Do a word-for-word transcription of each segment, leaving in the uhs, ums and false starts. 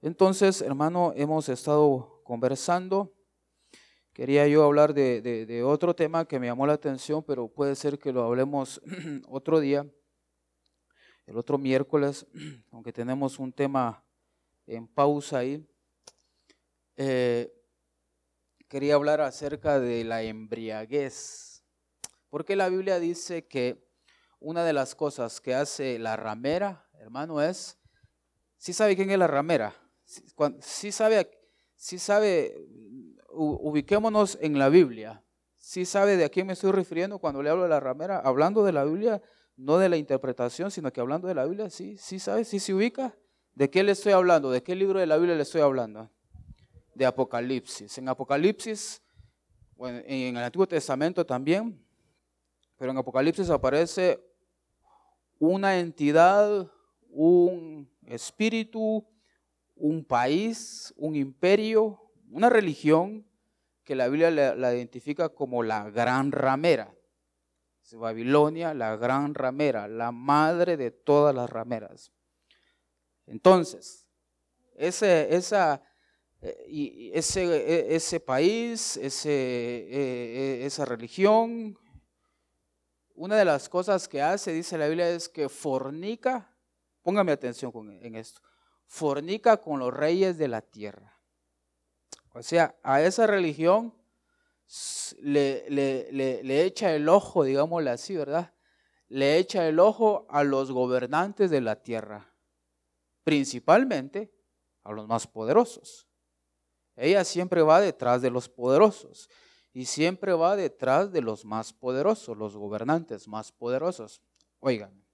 Entonces, hermano, hemos estado conversando. Quería yo hablar de, de, de otro tema que me llamó la atención, pero puede ser que lo hablemos otro día, el otro miércoles, aunque tenemos un tema en pausa ahí. Eh, quería hablar acerca de la embriaguez, porque la Biblia dice que una de las cosas que hace la ramera, hermano, es, ¿sí sabe quién es la ramera? ¿Sí sabe, sí sabe, ubiquémonos en la Biblia, ¿sí sabe de a quién me estoy refiriendo cuando le hablo de la ramera? Hablando de la Biblia, no de la interpretación, sino que hablando de la Biblia, ¿sí, sí sabe, sí se ubica? ¿De qué le estoy hablando? ¿De qué libro de la Biblia le estoy hablando? De Apocalipsis. En Apocalipsis, bueno, en el Antiguo Testamento también, pero en Apocalipsis aparece una entidad, un espíritu, un país, un imperio, una religión que la Biblia la, la identifica como la gran ramera. Babilonia, la gran ramera, la madre de todas las rameras. Entonces, ese, esa, eh, ese, ese país, ese, eh, esa religión, una de las cosas que hace, dice la Biblia, es que fornica, póngame atención con, en esto, fornica con los reyes de la tierra. O sea, a esa religión le, le, le, le echa el ojo, digámosle así, ¿verdad? Le echa el ojo a los gobernantes de la tierra, principalmente a los más poderosos. Ella siempre va detrás de los poderosos y siempre va detrás de los más poderosos, los gobernantes más poderosos. Oigan,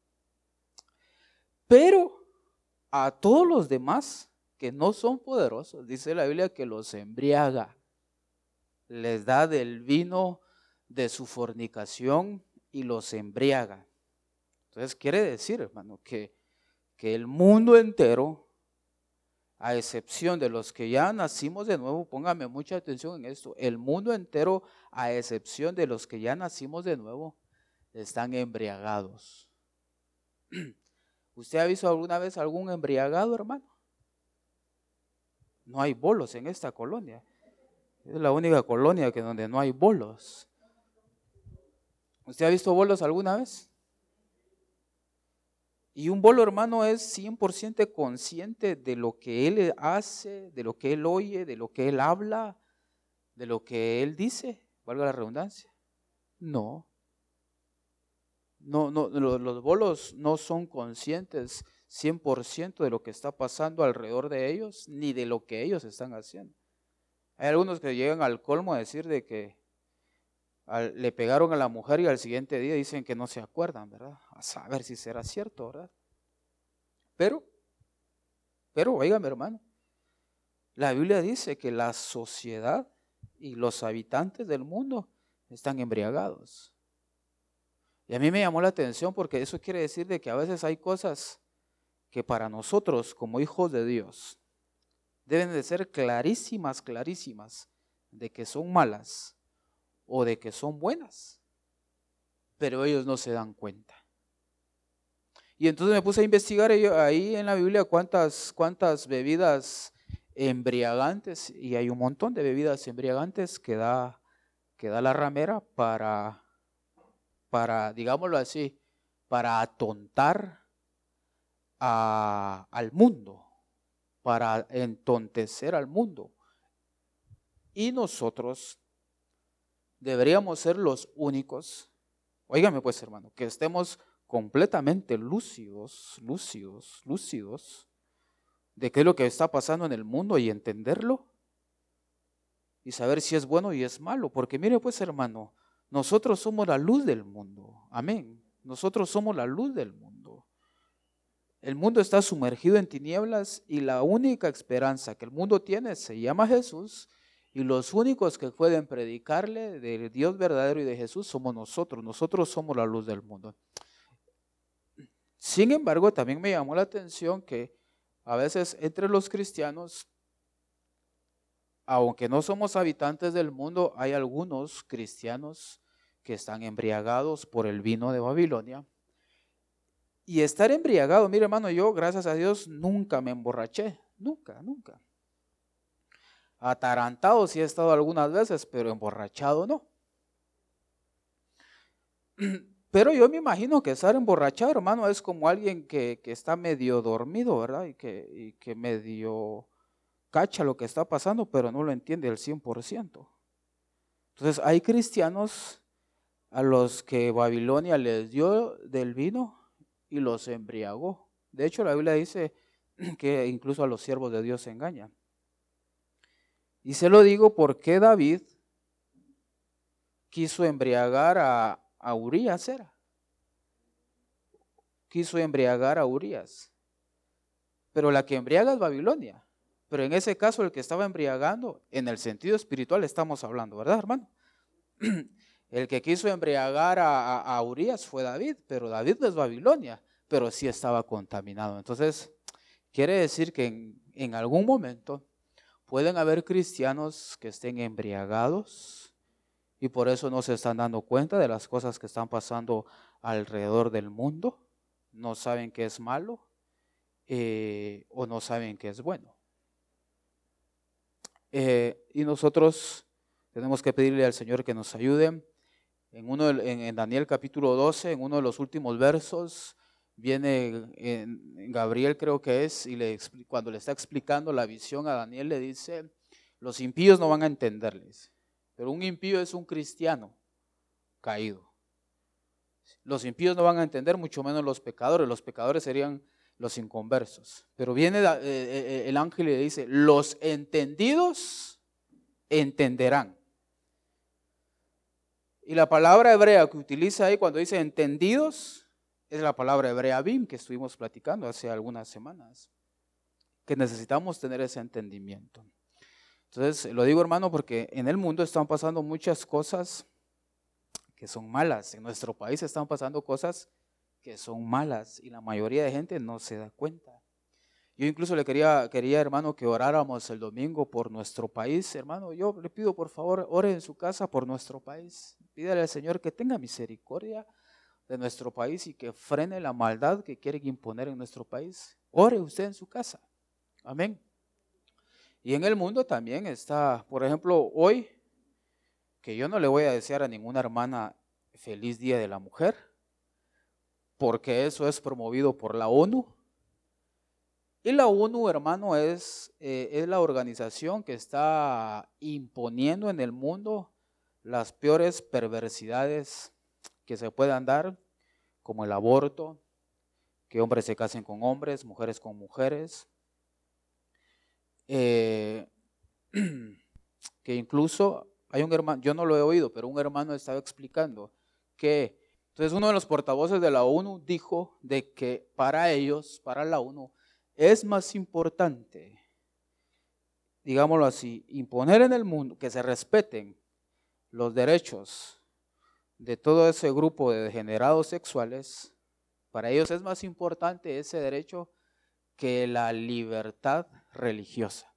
pero a todos los demás que no son poderosos, dice la Biblia que los embriaga, les da del vino de su fornicación y los embriaga. Entonces quiere decir, hermano, que, que el mundo entero, a excepción de los que ya nacimos de nuevo, póngame mucha atención en esto, el mundo entero, a excepción de los que ya nacimos de nuevo, están embriagados. ¿Usted ha visto alguna vez algún embriagado, hermano? No hay bolos en esta colonia. Es la única colonia que donde no hay bolos. ¿Usted ha visto bolos alguna vez? Y un bolo, hermano, es cien por ciento consciente de lo que él hace, de lo que él oye, de lo que él habla, de lo que él dice, valga la redundancia. No. No, no, los bolos no son conscientes cien por ciento de lo que está pasando alrededor de ellos, ni de lo que ellos están haciendo. Hay algunos que llegan al colmo a decir de que al, le pegaron a la mujer y al siguiente día dicen que no se acuerdan, ¿verdad? A saber si será cierto, ¿verdad? Pero, pero, óigame, hermano, la Biblia dice que la sociedad y los habitantes del mundo están embriagados. Y a mí me llamó la atención porque eso quiere decir de que a veces hay cosas que para nosotros como hijos de Dios deben de ser clarísimas, clarísimas, de que son malas o de que son buenas, pero ellos no se dan cuenta. Y entonces me puse a investigar ahí en la Biblia cuántas, cuántas bebidas embriagantes, y hay un montón de bebidas embriagantes que da, que da la ramera para, para, digámoslo así, para atontar a, al mundo, para entontecer al mundo. Y nosotros deberíamos ser los únicos, óigame pues hermano, que estemos completamente lúcidos, lúcidos, lúcidos, de qué es lo que está pasando en el mundo y entenderlo y saber si es bueno y es malo, porque mire pues hermano, nosotros somos la luz del mundo, amén, nosotros somos la luz del mundo. El mundo está sumergido en tinieblas y la única esperanza que el mundo tiene se llama Jesús, y los únicos que pueden predicarle del Dios verdadero y de Jesús somos nosotros, nosotros somos la luz del mundo. Sin embargo, también me llamó la atención que a veces entre los cristianos, aunque no somos habitantes del mundo, hay algunos cristianos que están embriagados por el vino de Babilonia. Y estar embriagado, mire hermano, yo gracias a Dios nunca me emborraché, nunca, nunca. Atarantado sí he estado algunas veces, pero emborrachado no. Pero yo me imagino que estar emborrachado, hermano, es como alguien que, que está medio dormido, ¿verdad? Y que, y que medio cacha lo que está pasando, pero no lo entiende al cien por ciento. Entonces hay cristianos a los que Babilonia les dio del vino y los embriagó. De hecho, la Biblia dice que incluso a los siervos de Dios se engañan. Y se lo digo porque David quiso embriagar a, a Urías, era. Quiso embriagar a Urías. Pero la que embriaga es Babilonia. Pero en ese caso el que estaba embriagando, en el sentido espiritual estamos hablando, ¿verdad, hermano? El que quiso embriagar a, a, a Urías fue David, pero David no es Babilonia, pero sí estaba contaminado. Entonces, quiere decir que en, en algún momento pueden haber cristianos que estén embriagados y por eso no se están dando cuenta de las cosas que están pasando alrededor del mundo, no saben qué es malo eh, o no saben qué es bueno. Eh, y nosotros tenemos que pedirle al Señor que nos ayude. En, uno, en, en Daniel capítulo doce, en uno de los últimos versos, viene en, en Gabriel creo que es, y le, cuando le está explicando la visión a Daniel le dice, los impíos no van a entenderles, pero un impío es un cristiano caído. Los impíos no van a entender, mucho menos los pecadores, los pecadores serían los inconversos. Pero viene eh, el ángel y le dice, los entendidos entenderán. Y la palabra hebrea que utiliza ahí cuando dice entendidos es la palabra hebrea bim que estuvimos platicando hace algunas semanas, que necesitamos tener ese entendimiento. Entonces, lo digo hermano porque en el mundo están pasando muchas cosas que son malas. En nuestro país están pasando cosas que son malas y la mayoría de gente no se da cuenta. Yo incluso le quería, quería hermano que oráramos el domingo por nuestro país. Hermano, yo le pido por favor, ore en su casa por nuestro país. Pídale al Señor que tenga misericordia de nuestro país y que frene la maldad que quieren imponer en nuestro país. Ore usted en su casa. Amén. Y en el mundo también está, por ejemplo, hoy, que yo no le voy a desear a ninguna hermana feliz Día de la Mujer, porque eso es promovido por la ONU. Y la ONU, hermano, es, eh, es la organización que está imponiendo en el mundo las peores perversidades que se puedan dar, como el aborto, que hombres se casen con hombres, mujeres con mujeres, eh, que incluso hay un hermano, yo no lo he oído, pero un hermano estaba explicando que, entonces uno de los portavoces de la ONU dijo de que para ellos, para la ONU, es más importante, digámoslo así, imponer en el mundo que se respeten los derechos de todo ese grupo de degenerados sexuales. Para ellos es más importante ese derecho que la libertad religiosa.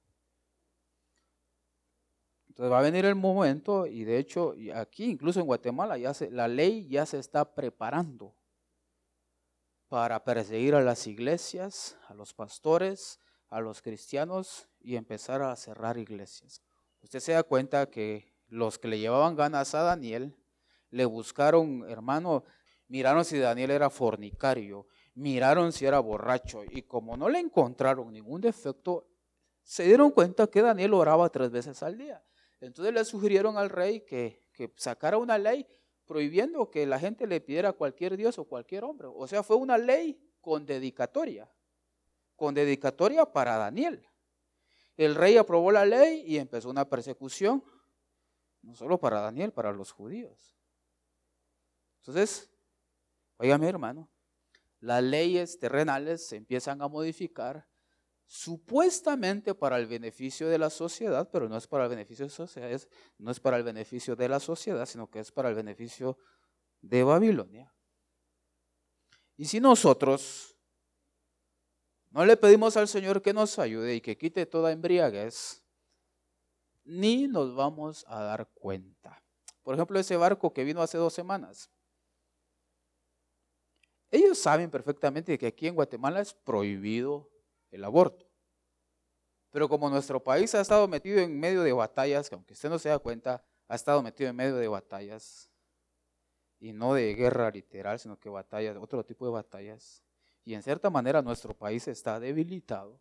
Entonces va a venir el momento, y de hecho aquí incluso en Guatemala ya se, la ley ya se está preparando para perseguir a las iglesias, a los pastores, a los cristianos y empezar a cerrar iglesias. Usted se da cuenta que los que le llevaban ganas a Daniel le buscaron, hermano, miraron si Daniel era fornicario, miraron si era borracho y como no le encontraron ningún defecto, se dieron cuenta que Daniel oraba tres veces al día. Entonces le sugirieron al rey que, que sacara una ley prohibiendo que la gente le pidiera a cualquier dios o cualquier hombre. O sea, fue una ley con dedicatoria, con dedicatoria para Daniel. El rey aprobó la ley y empezó una persecución, no solo para Daniel, para los judíos. Entonces, óigame hermano, las leyes terrenales se empiezan a modificar supuestamente para el beneficio de la sociedad, pero no es para el beneficio de la sociedad, es, no es para el beneficio de la sociedad, sino que es para el beneficio de Babilonia. Y si nosotros no le pedimos al Señor que nos ayude y que quite toda embriaguez, ni nos vamos a dar cuenta. Por ejemplo, ese barco que vino hace dos semanas, Ellos saben perfectamente que aquí en Guatemala es prohibido el aborto. Pero como nuestro país ha estado metido en medio de batallas, que aunque usted no se da cuenta, ha estado metido en medio de batallas, y no de guerra literal, sino que batallas, otro tipo de batallas, y en cierta manera nuestro país está debilitado.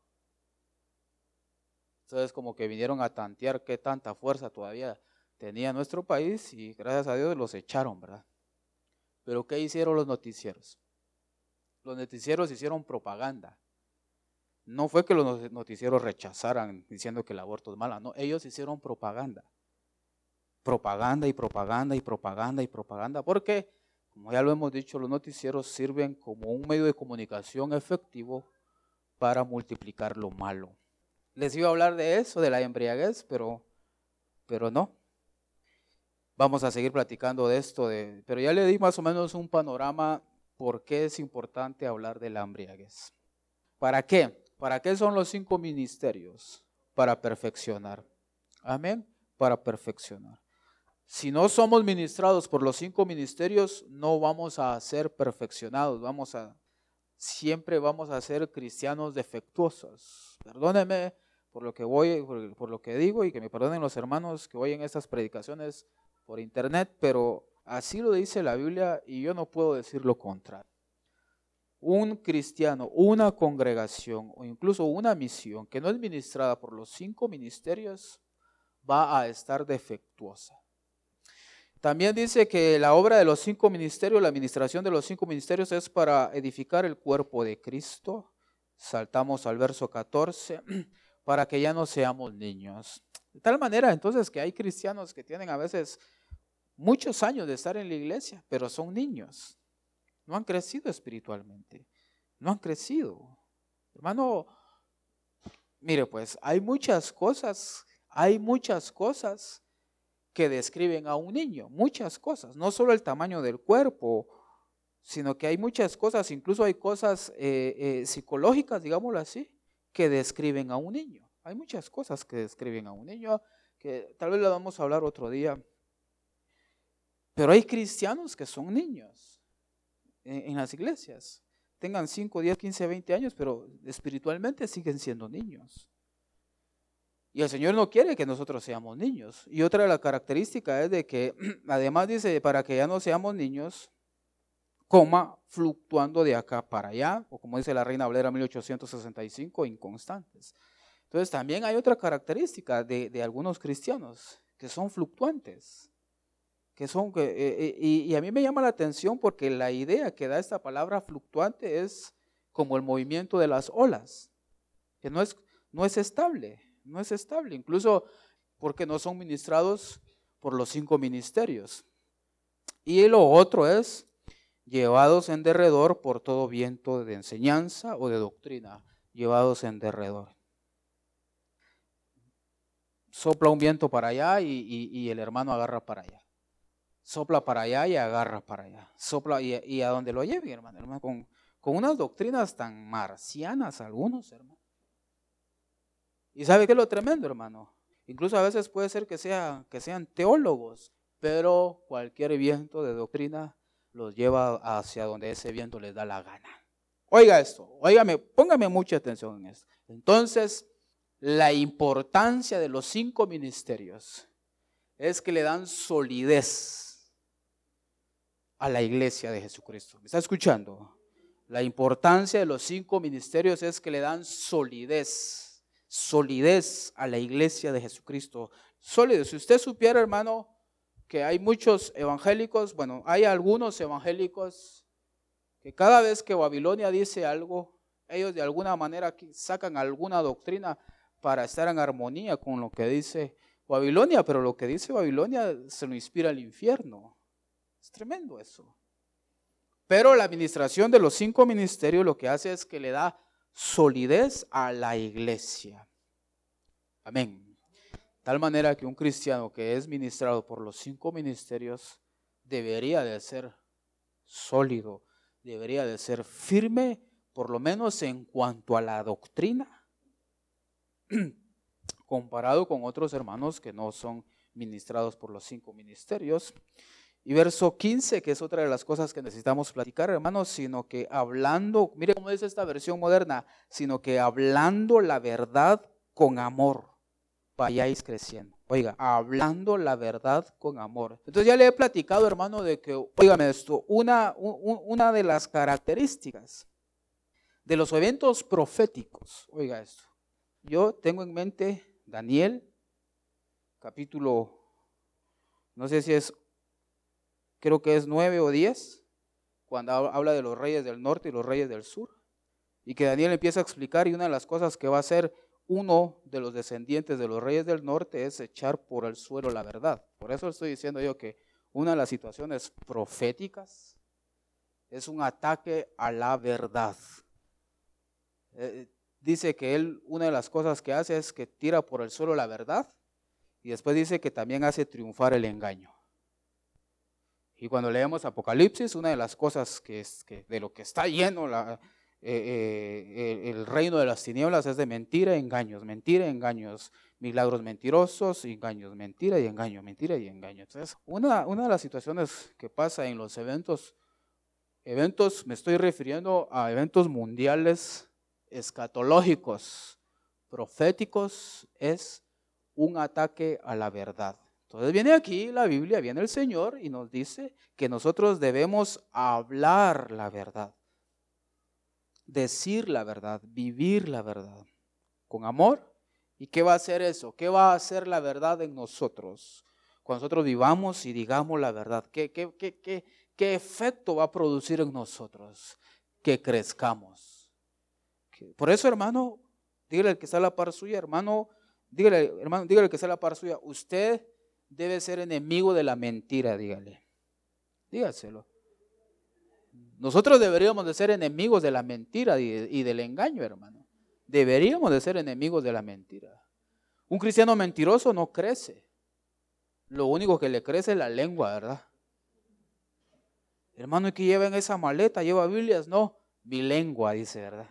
Entonces como que vinieron a tantear qué tanta fuerza todavía tenía nuestro país y gracias a Dios los echaron, ¿verdad? Pero ¿qué hicieron los noticieros? Los noticieros hicieron propaganda. No fue que los noticieros rechazaran diciendo que el aborto es malo, no, ellos hicieron propaganda. Propaganda y propaganda y propaganda y propaganda, porque, como ya lo hemos dicho, los noticieros sirven como un medio de comunicación efectivo para multiplicar lo malo. Les iba a hablar de eso, de la embriaguez, pero, pero no. Vamos a seguir platicando de esto, de, pero ya le di más o menos un panorama por qué es importante hablar de la embriaguez. ¿Para qué? ¿Para qué son los cinco ministerios? Para perfeccionar. Amén. Para perfeccionar. Si no somos ministrados por los cinco ministerios, no vamos a ser perfeccionados, vamos a, siempre vamos a ser cristianos defectuosos. Perdónenme por lo que voy, por, por lo que digo, y que me perdonen los hermanos que oyen estas predicaciones por internet, pero así lo dice la Biblia y yo no puedo decir lo contrario. Un cristiano, una congregación o incluso una misión que no es ministrada por los cinco ministerios va a estar defectuosa. También dice que la obra de los cinco ministerios, la administración de los cinco ministerios es para edificar el cuerpo de Cristo. Saltamos al verso catorce, para que ya no seamos niños. De tal manera entonces que hay cristianos que tienen a veces muchos años de estar en la iglesia, pero son niños. No han crecido espiritualmente, no han crecido. Hermano, mire pues, hay muchas cosas, hay muchas cosas que describen a un niño, muchas cosas, no solo el tamaño del cuerpo, sino que hay muchas cosas, incluso hay cosas eh, eh, psicológicas, digámoslo así, que describen a un niño. Hay muchas cosas que describen a un niño, que tal vez lo vamos a hablar otro día, pero hay cristianos que son niños en, en las iglesias, tengan cinco, diez, quince, veinte años, pero espiritualmente siguen siendo niños. Y el Señor no quiere que nosotros seamos niños. Y otra de las características es de que, además dice, para que ya no seamos niños, coma fluctuando de acá para allá, o como dice la Reina Valera mil ochocientos sesenta y cinco, inconstantes. Entonces también hay otra característica de, de algunos cristianos, que son fluctuantes. Que son, que, eh, y, y a mí me llama la atención porque la idea que da esta palabra fluctuante es como el movimiento de las olas, que no es, no es estable. No es estable, incluso porque no son ministrados por los cinco ministerios. Y lo otro es llevados en derredor por todo viento de enseñanza o de doctrina, llevados en derredor. Sopla un viento para allá y, y, y el hermano agarra para allá. Sopla para allá y agarra para allá. Sopla y, y a donde lo lleve, hermano, hermano con, con unas doctrinas tan marcianas algunos, hermano. ¿Y sabe qué es lo tremendo, hermano? Incluso a veces puede ser que, sea, que sean teólogos, pero cualquier viento de doctrina los lleva hacia donde ese viento les da la gana. Oiga esto, óigame, póngame mucha atención en esto. Entonces, la importancia de los cinco ministerios es que le dan solidez a la iglesia de Jesucristo. ¿Me está escuchando? La importancia de los cinco ministerios es que le dan solidez. Solidez a la iglesia de Jesucristo. Sólido. Si usted supiera, hermano, que hay muchos evangélicos, bueno, hay algunos evangélicos que cada vez que Babilonia dice algo, ellos de alguna manera sacan alguna doctrina para estar en armonía con lo que dice Babilonia, pero lo que dice Babilonia se lo inspira el infierno. Es tremendo eso. Pero la administración de los cinco ministerios lo que hace es que le da solidez a la iglesia. Amén. Tal manera que un cristiano que es ministrado por los cinco ministerios debería de ser sólido, debería de ser firme, por lo menos en cuanto a la doctrina, comparado con otros hermanos que no son ministrados por los cinco ministerios. Y verso quince, que es otra de las cosas que necesitamos platicar, hermanos, sino que hablando, mire cómo dice esta versión moderna, sino que hablando la verdad con amor, vayáis creciendo. Oiga, hablando la verdad con amor. Entonces ya le he platicado, hermano, de que, óigame esto, una, un, una de las características de los eventos proféticos, oiga esto, yo tengo en mente Daniel, capítulo, no sé si es, creo que es nueve o diez, cuando habla de los reyes del norte y los reyes del sur, y que Daniel empieza a explicar, y una de las cosas que va a hacer uno de los descendientes de los reyes del norte es echar por el suelo la verdad. Por eso estoy diciendo yo que una de las situaciones proféticas es un ataque a la verdad. Eh, dice que él, una de las cosas que hace es que tira por el suelo la verdad, y después dice que también hace triunfar el engaño. Y cuando leemos Apocalipsis, una de las cosas que es que de lo que está lleno la, eh, eh, el reino de las tinieblas es de mentira, engaños, mentira, engaños, milagros mentirosos, engaños, mentira y engaño, mentira y engaño. Entonces, una, una de las situaciones que pasa en los eventos, eventos, me estoy refiriendo a eventos mundiales escatológicos, proféticos, es un ataque a la verdad. Entonces viene aquí la Biblia, viene el Señor y nos dice que nosotros debemos hablar la verdad, decir la verdad, vivir la verdad con amor. ¿Y qué va a hacer eso? ¿Qué va a hacer la verdad en nosotros? Cuando nosotros vivamos y digamos la verdad, ¿qué, qué, qué, qué, qué efecto va a producir en nosotros? Que crezcamos. Por eso, hermano, dígale al que está a la par suya, hermano, dígale, hermano, dígale al que está a la par suya, usted debe ser enemigo de la mentira, dígale. Dígaselo. Nosotros deberíamos de ser enemigos de la mentira y, y del engaño, hermano. Deberíamos de ser enemigos de la mentira. Un cristiano mentiroso no crece. Lo único que le crece es la lengua, ¿verdad? Hermano, ¿y qué lleva en esa maleta? ¿Lleva Biblias? No, mi lengua, dice, ¿verdad?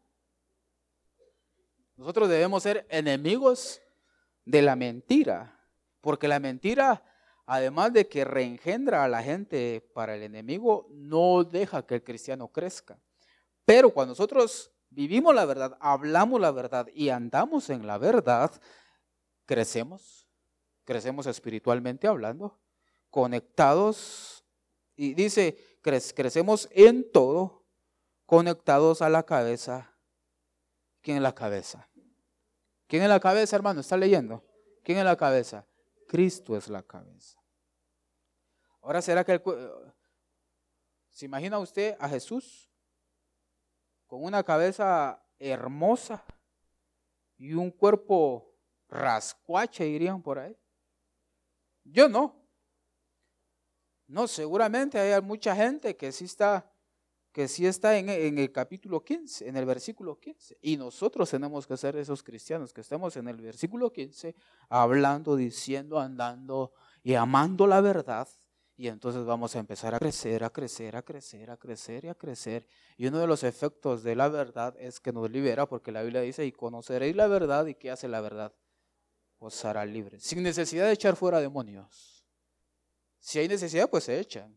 Nosotros debemos ser enemigos de la mentira. Porque la mentira, además de que reengendra a la gente para el enemigo, no deja que el cristiano crezca. Pero cuando nosotros vivimos la verdad, hablamos la verdad y andamos en la verdad, crecemos, crecemos espiritualmente hablando, conectados, y dice, cre- crecemos en todo, conectados a la cabeza. ¿Quién es la cabeza? ¿Quién es la cabeza, hermano? ¿Está leyendo? ¿Quién es la cabeza? Cristo es la cabeza. Ahora, ¿será que el, se imagina usted a Jesús con una cabeza hermosa y un cuerpo rascuache, dirían por ahí? Yo no. No, seguramente hay mucha gente que sí está, que sí está en, en el capítulo quince, en el versículo quince. Y nosotros tenemos que ser esos cristianos que estemos en el versículo quince, hablando, diciendo, andando y amando la verdad. Y entonces vamos a empezar a crecer, a crecer, a crecer, a crecer y a crecer. Y uno de los efectos de la verdad es que nos libera, porque la Biblia dice, y conoceréis la verdad, ¿y qué hace la verdad? Os hará libres, sin necesidad de echar fuera demonios. Si hay necesidad, pues se echan.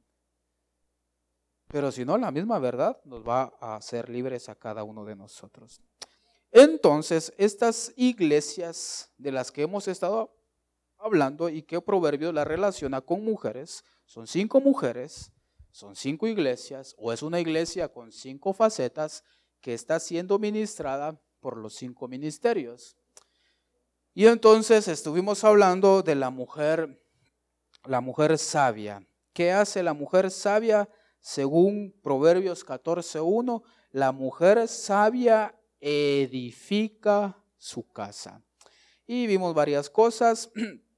Pero si no, la misma verdad nos va a hacer libres a cada uno de nosotros. Entonces, estas iglesias de las que hemos estado hablando y que Proverbios la relaciona con mujeres, son cinco mujeres, son cinco iglesias, o es una iglesia con cinco facetas que está siendo ministrada por los cinco ministerios. Y entonces estuvimos hablando de la mujer, la mujer sabia. ¿Qué hace la mujer sabia? Según Proverbios catorce uno, la mujer sabia edifica su casa. Y vimos varias cosas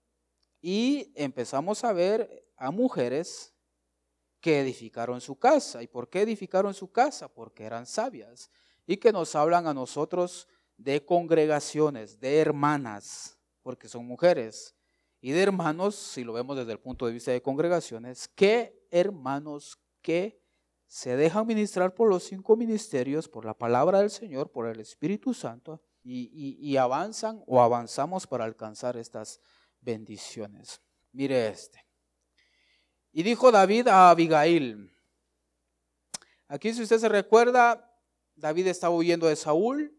y empezamos a ver a mujeres que edificaron su casa. ¿Y por qué edificaron su casa? Porque eran sabias y que nos hablan a nosotros de congregaciones, de hermanas, porque son mujeres, y de hermanos, si lo vemos desde el punto de vista de congregaciones, que hermanos que se dejan ministrar por los cinco ministerios, por la palabra del Señor, por el Espíritu Santo, y, y, y avanzan o avanzamos para alcanzar estas bendiciones. Mire este. Y dijo David a Abigail. Aquí, si usted se recuerda, David estaba huyendo de Saúl,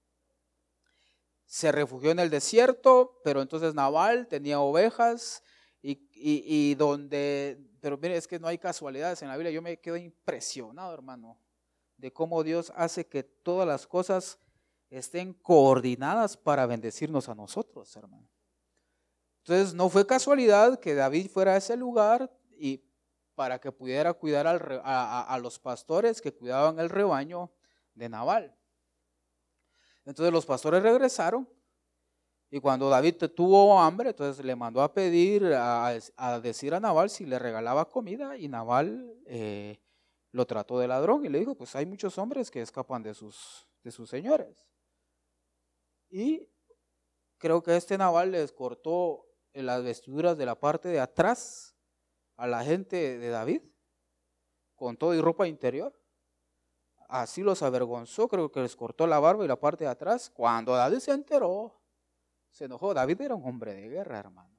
se refugió en el desierto, pero entonces Nabal tenía ovejas y, y, y donde, pero mire, es que no hay casualidades en la Biblia. Yo me quedo impresionado, hermano, de cómo Dios hace que todas las cosas estén coordinadas para bendecirnos a nosotros, hermano. Entonces no fue casualidad que David fuera a ese lugar y para que pudiera cuidar al, a, a, a los pastores que cuidaban el rebaño de Nabal. Entonces los pastores regresaron y cuando David tuvo hambre, entonces le mandó a pedir, a, a decir a Nabal si le regalaba comida, y Nabal eh, lo trató de ladrón y le dijo, pues hay muchos hombres que escapan de sus, de sus señores. Y creo que este Nabal les cortó las vestiduras de la parte de atrás a la gente de David, con todo y ropa interior. Así los avergonzó, creo que les cortó la barba y la parte de atrás. Cuando David se enteró, se enojó. David era un hombre de guerra, hermano.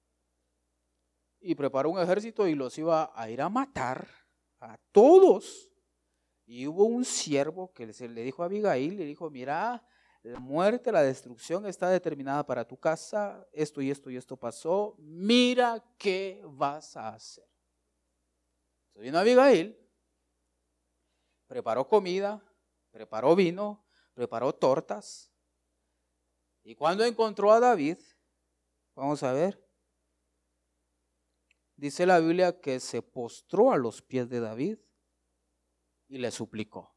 Y preparó un ejército y los iba a ir a matar a todos. Y hubo un siervo que se le dijo a Abigail, le dijo, mira, la muerte, la destrucción está determinada para tu casa, esto y esto y esto pasó, mira qué vas a hacer. Entonces vino Abigail, preparó comida, preparó vino, preparó tortas, y cuando encontró a David, vamos a ver, dice la Biblia que se postró a los pies de David y le suplicó.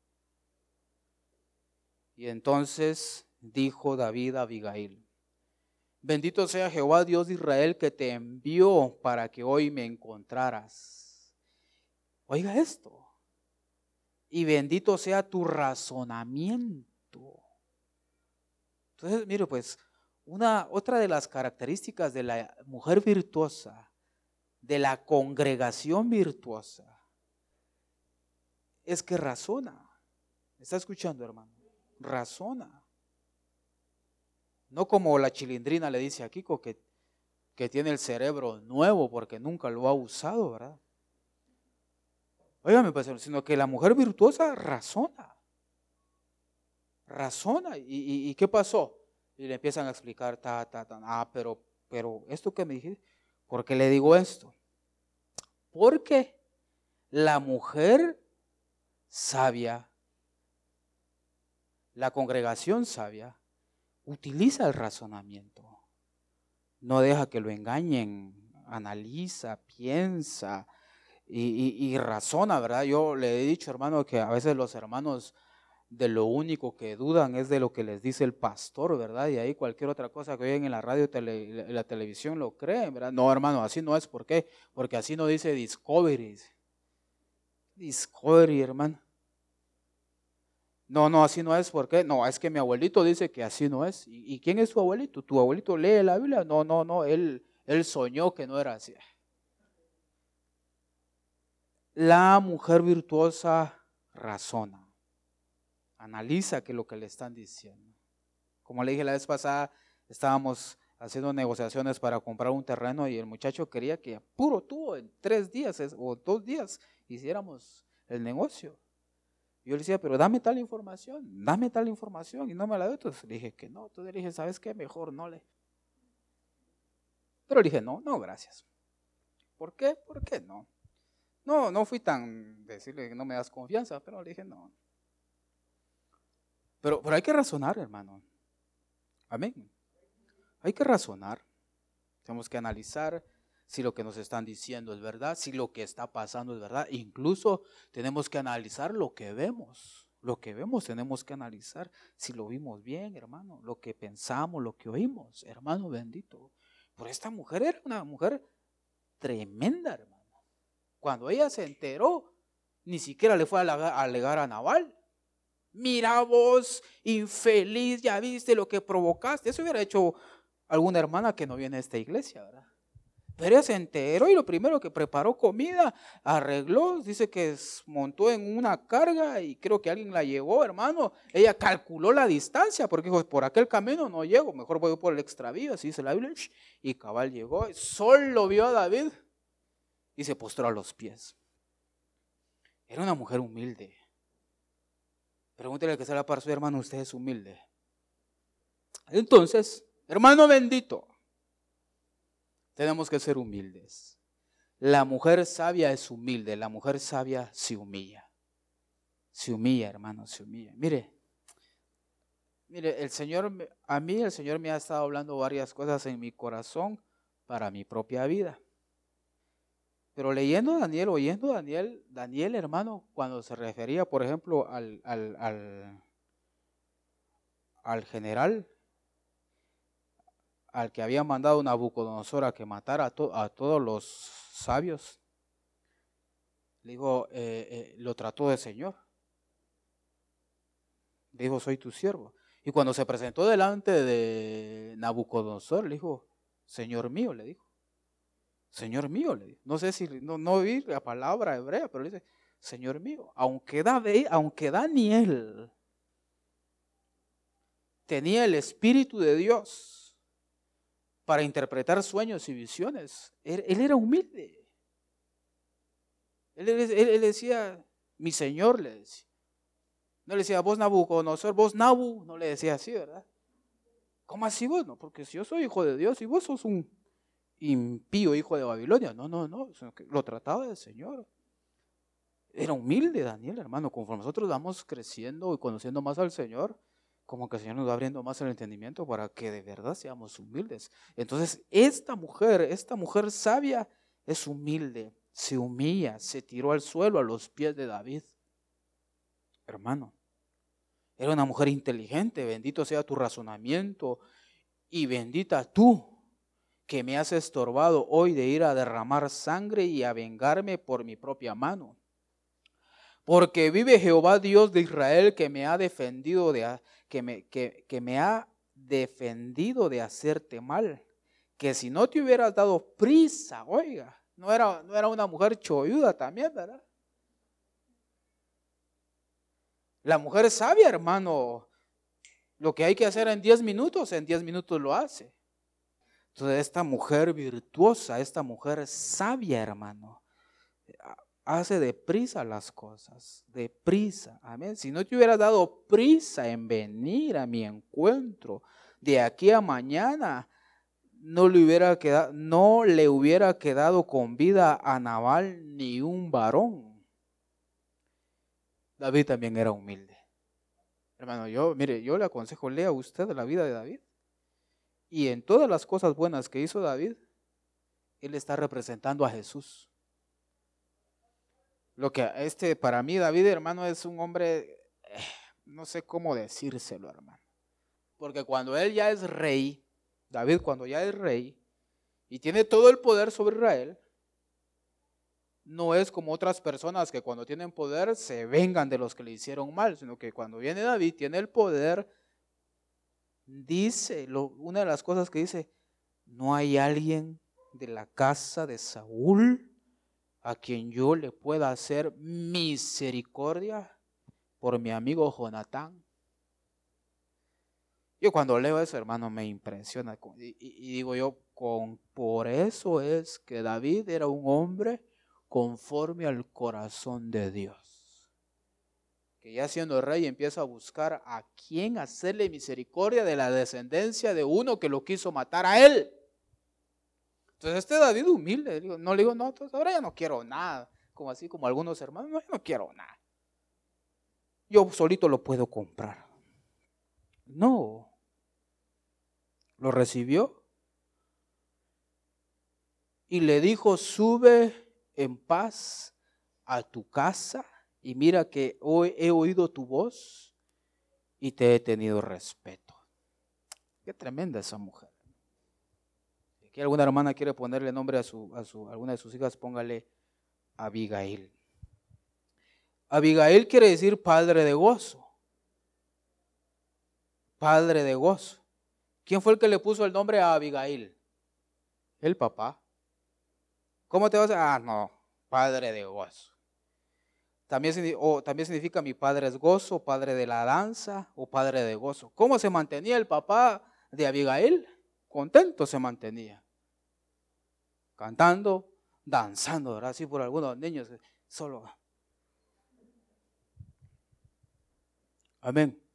Y entonces dijo David a Abigail, bendito sea Jehová Dios de Israel que te envió para que hoy me encontraras. Oiga esto. Y bendito sea tu razonamiento. Entonces, mire pues, una, otra de las características de la mujer virtuosa, de la congregación virtuosa, es que razona. ¿Está escuchando, hermano? Razona. No como la chilindrina le dice a Kiko que, que tiene el cerebro nuevo porque nunca lo ha usado, ¿verdad? Óigame, pues, sino que la mujer virtuosa razona. Razona. ¿Y, y, y qué pasó? Y le empiezan a explicar, ta, ta, ta. Ah, pero, pero esto que me dijiste, ¿por qué le digo esto? Porque la mujer sabia, la congregación sabia, utiliza el razonamiento. No deja que lo engañen, analiza, piensa y, y, y razona, ¿verdad? Yo le he dicho, hermano, que a veces los hermanos de lo único que dudan es de lo que les dice el pastor, ¿verdad? Y ahí cualquier otra cosa que oyen en la radio, tele, la televisión lo creen, ¿verdad? No, hermano, así no es. ¿Por qué? Porque así no dice Discovery. Discovery, hermano. No, no, así no es. ¿Por qué? No, es que mi abuelito dice que así no es. ¿Y, y quién es tu abuelito? ¿Tu abuelito lee la Biblia? No, no, no, él, él soñó que no era así. La mujer virtuosa razona, analiza que lo que le están diciendo. Como le dije la vez pasada, estábamos haciendo negociaciones para comprar un terreno y el muchacho quería que a puro tubo en tres días o dos días hiciéramos el negocio. Yo le decía, pero dame tal información, dame tal información, y no me la dio. Entonces le dije que no. Entonces le dije, ¿sabes qué? Mejor no le. Pero le dije, no, no, gracias. ¿Por qué? ¿Por qué no? No, no fui tan decirle que no me das confianza, pero le dije, no. Pero, pero hay que razonar, hermano. Amén. Hay que razonar. Tenemos que analizar si lo que nos están diciendo es verdad, si lo que está pasando es verdad. Incluso tenemos que analizar lo que vemos. Lo que vemos tenemos que analizar si lo vimos bien, hermano. Lo que pensamos, lo que oímos, hermano bendito. Pero esta mujer era una mujer tremenda, hermano. Cuando ella se enteró, ni siquiera le fue a alegar a Nabal. Mira vos, infeliz, ya viste lo que provocaste. Eso hubiera hecho alguna hermana que no viene a esta iglesia, ¿verdad? Pero ella se enteró y lo primero que preparó comida, arregló, dice que montó en una carga y creo que alguien la llevó, hermano. Ella calculó la distancia porque dijo, por aquel camino no llego, mejor voy por el extravío, así dice la Biblia. Y cabal llegó, solo vio a David y se postró a los pies. Era una mujer humilde. Pregúntele que será para su hermano, usted es humilde. Entonces, hermano bendito, tenemos que ser humildes. La mujer sabia es humilde, la mujer sabia se humilla. Se humilla, hermano, se humilla. Mire, mire, el Señor, a mí el Señor me ha estado hablando varias cosas en mi corazón para mi propia vida. Pero leyendo a Daniel, oyendo a Daniel, Daniel, hermano, cuando se refería, por ejemplo, al, al, al, al general, al que había mandado Nabucodonosor a que matara a, to, a todos los sabios, le dijo, eh, eh, lo trató de Señor. Le dijo, soy tu siervo. Y cuando se presentó delante de Nabucodonosor, le dijo, Señor mío, le dijo. Señor mío, le dijo. No sé si, no, no vi la palabra hebrea, pero le dice, Señor mío. Aunque, David, aunque Daniel tenía el Espíritu de Dios para interpretar sueños y visiones, él, él era humilde. Él, él, él decía, mi Señor, le decía. No le decía, vos Nabucodonosor, vos Nabu, no le decía así, ¿verdad? ¿Cómo así vos? No, porque si yo soy hijo de Dios y vos sos un impío hijo de Babilonia. No, no, no, lo trataba del Señor. Era humilde Daniel, hermano. Conforme nosotros vamos creciendo y conociendo más al Señor, como que el Señor nos va abriendo más el entendimiento para que de verdad seamos humildes. Entonces, esta mujer, esta mujer sabia es humilde, se humilla, se tiró al suelo a los pies de David. Hermano, era una mujer inteligente, bendito sea tu razonamiento y bendita tú que me has estorbado hoy de ir a derramar sangre y a vengarme por mi propia mano. Porque vive Jehová Dios de Israel que me ha defendido de, que me, que, que me ha defendido de hacerte mal, que si no te hubieras dado prisa, oiga, no era, no era una mujer cholluda también, ¿verdad? La mujer sabia, hermano, lo que hay que hacer en diez minutos, en diez minutos lo hace. Entonces esta mujer virtuosa, esta mujer sabia, hermano, hace deprisa las cosas, deprisa, amén. Si no te hubieras dado prisa en venir a mi encuentro de aquí a mañana, no le hubiera quedado, no le hubiera quedado con vida a Nabal ni un varón. David también era humilde. Hermano, yo, mire, yo le aconsejo, lea usted la vida de David. Y en todas las cosas buenas que hizo David, él está representando a Jesús. Lo que este, para mí, David, hermano, es un hombre, eh, no sé cómo decírselo, hermano. Porque cuando él ya es rey, David cuando ya es rey, y tiene todo el poder sobre Israel, no es como otras personas que cuando tienen poder se vengan de los que le hicieron mal, sino que cuando viene David, tiene el poder, dice, lo, una de las cosas que dice, no hay alguien de la casa de Saúl a quien yo le pueda hacer misericordia por mi amigo Jonatán. Yo cuando leo eso, hermano, me impresiona. Y, y, y digo yo, con, por eso es que David era un hombre conforme al corazón de Dios. Que ya siendo rey empieza a buscar a quién hacerle misericordia de la descendencia de uno que lo quiso matar a él. Entonces este David humilde, digo, no le digo, no, entonces ahora ya no quiero nada, como así como algunos hermanos, no, yo no quiero nada. Yo solito lo puedo comprar. No, lo recibió y le dijo, sube en paz a tu casa y mira que hoy he oído tu voz y te he tenido respeto. Qué tremenda esa mujer. Si aquí alguna hermana quiere ponerle nombre a, su, a, su, a alguna de sus hijas, póngale Abigail. Abigail quiere decir padre de gozo. Padre de gozo. ¿Quién fue el que le puso el nombre a Abigail? El papá. ¿Cómo te vas a...? Ah, no, padre de gozo. También, o, también significa mi padre es gozo, padre de la danza o padre de gozo. ¿Cómo se mantenía el papá de Abigail? Contento se mantenía. Cantando, danzando, ¿verdad? Así por algunos niños, solo. Amén.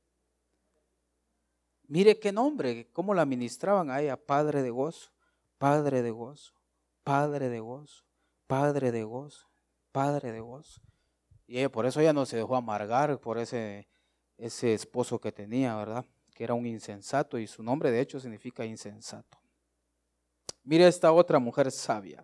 Mire qué nombre, cómo la ministraban a ella, Padre de gozo, Padre de gozo, Padre de gozo, Padre de gozo, Padre de gozo. Y ella, por eso ella no se dejó amargar por ese, ese esposo que tenía, ¿verdad? Que era un insensato, y su nombre de hecho significa insensato. Mire esta otra mujer sabia.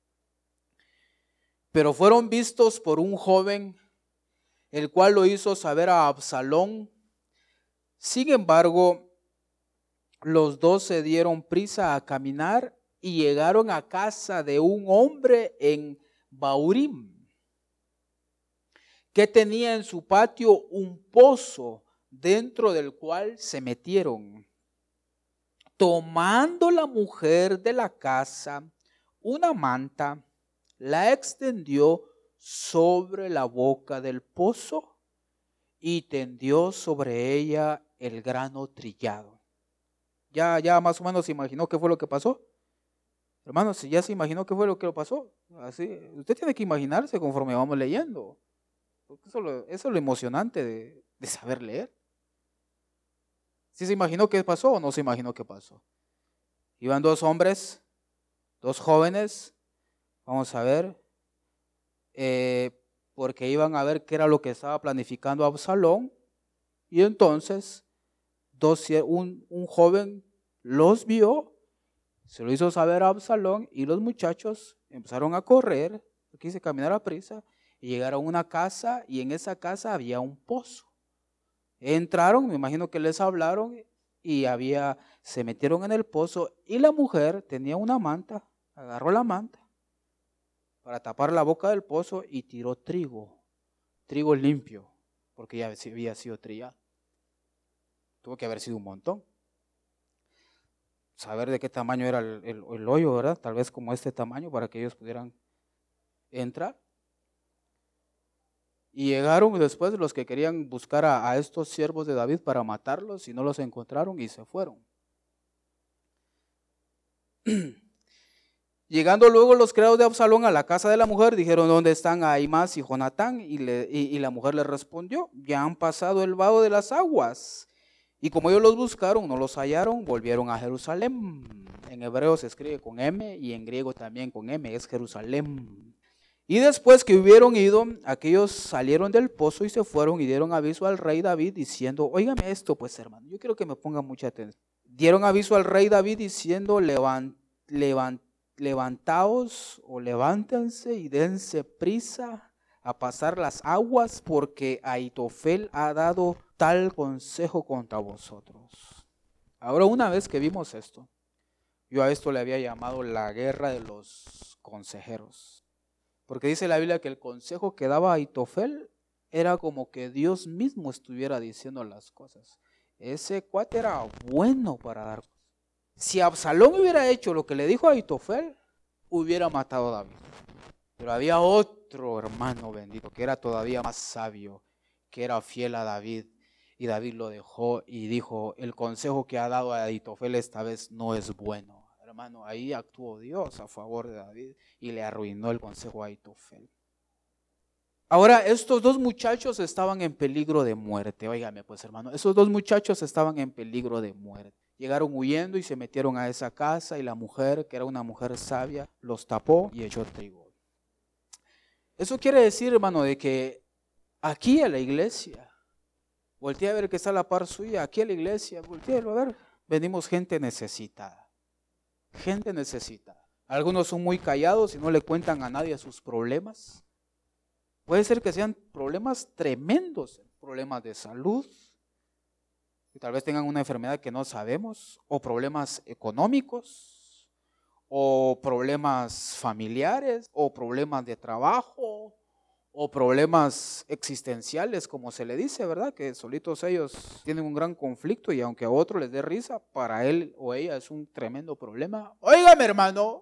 Pero fueron vistos por un joven, el cual lo hizo saber a Absalón. Sin embargo, los dos se dieron prisa a caminar y llegaron a casa de un hombre en Bahurim, que tenía en su patio un pozo, dentro del cual se metieron. Tomando la mujer de la casa una manta, la extendió sobre la boca del pozo y tendió sobre ella el grano trillado. Ya, ya más o menos se imaginó qué fue lo que pasó. Hermanos, si ya se imaginó qué fue lo que pasó, así, usted tiene que imaginarse conforme vamos leyendo. Porque eso, lo, eso es lo emocionante de, de saber leer. ¿Sí se imaginó qué pasó o no se imaginó qué pasó? Iban dos hombres, dos jóvenes, vamos a ver, eh, porque iban a ver qué era lo que estaba planificando Absalón, y entonces dos, un, un joven los vio, se lo hizo saber a Absalón, y los muchachos empezaron a correr, quise caminar a prisa, y llegaron a una casa, y en esa casa había un pozo. Entraron, me imagino que les hablaron, y había, se metieron en el pozo, y la mujer tenía una manta, agarró la manta para tapar la boca del pozo y tiró trigo, trigo limpio, porque ya había sido trillado. Tuvo que haber sido un montón. Saber de qué tamaño era el, el, el hoyo, ¿verdad? Tal vez como este tamaño para que ellos pudieran entrar. Y llegaron después los que querían buscar a, a estos siervos de David para matarlos, y no los encontraron y se fueron. Llegando luego los criados de Absalón a la casa de la mujer, dijeron: ¿dónde están Ahimaas y Jonatán? Y, le, y, y la mujer le respondió: ya han pasado el vado de las aguas. Y como ellos los buscaron, no los hallaron, volvieron a Jerusalén. En hebreo se escribe con M y en griego también con M, es Jerusalén. Y después que hubieron ido, aquellos salieron del pozo y se fueron y dieron aviso al rey David diciendo: óigame esto pues, hermano, yo quiero que me pongan mucha atención. Dieron aviso al rey David diciendo: levant, levant, levantaos o levántense y dense prisa a pasar las aguas, porque Ahitofel ha dado tal consejo contra vosotros. Ahora, una vez que vimos esto, yo a esto le había llamado la guerra de los consejeros. Porque dice la Biblia que el consejo que daba Ahitofel era como que Dios mismo estuviera diciendo las cosas. Ese cuate era bueno para dar cosas. Si Absalón hubiera hecho lo que le dijo a Ahitofel, hubiera matado a David. Pero había otro hermano bendito que era todavía más sabio, que era fiel a David. Y David lo dejó y dijo: el consejo que ha dado a Ahitofel esta vez no es bueno. Hermano, ahí actuó Dios a favor de David y le arruinó el consejo a Ahitofel. Ahora, estos dos muchachos estaban en peligro de muerte. Óigame pues, hermano, esos dos muchachos estaban en peligro de muerte. Llegaron huyendo y se metieron a esa casa, y la mujer, que era una mujer sabia, los tapó y echó trigo. Eso quiere decir, hermano, de que aquí a la iglesia, voltea a ver que está a la par suya, aquí a la iglesia, voltealo a ver, venimos gente necesitada. Gente necesitada. Algunos son muy callados y no le cuentan a nadie sus problemas. Puede ser que sean problemas tremendos, problemas de salud, y tal vez tengan una enfermedad que no sabemos, o problemas económicos, o problemas familiares, o problemas de trabajo, o problemas existenciales, como se le dice, ¿verdad? Que solitos ellos tienen un gran conflicto, y aunque a otro les dé risa, para él o ella es un tremendo problema. Óigame, hermano.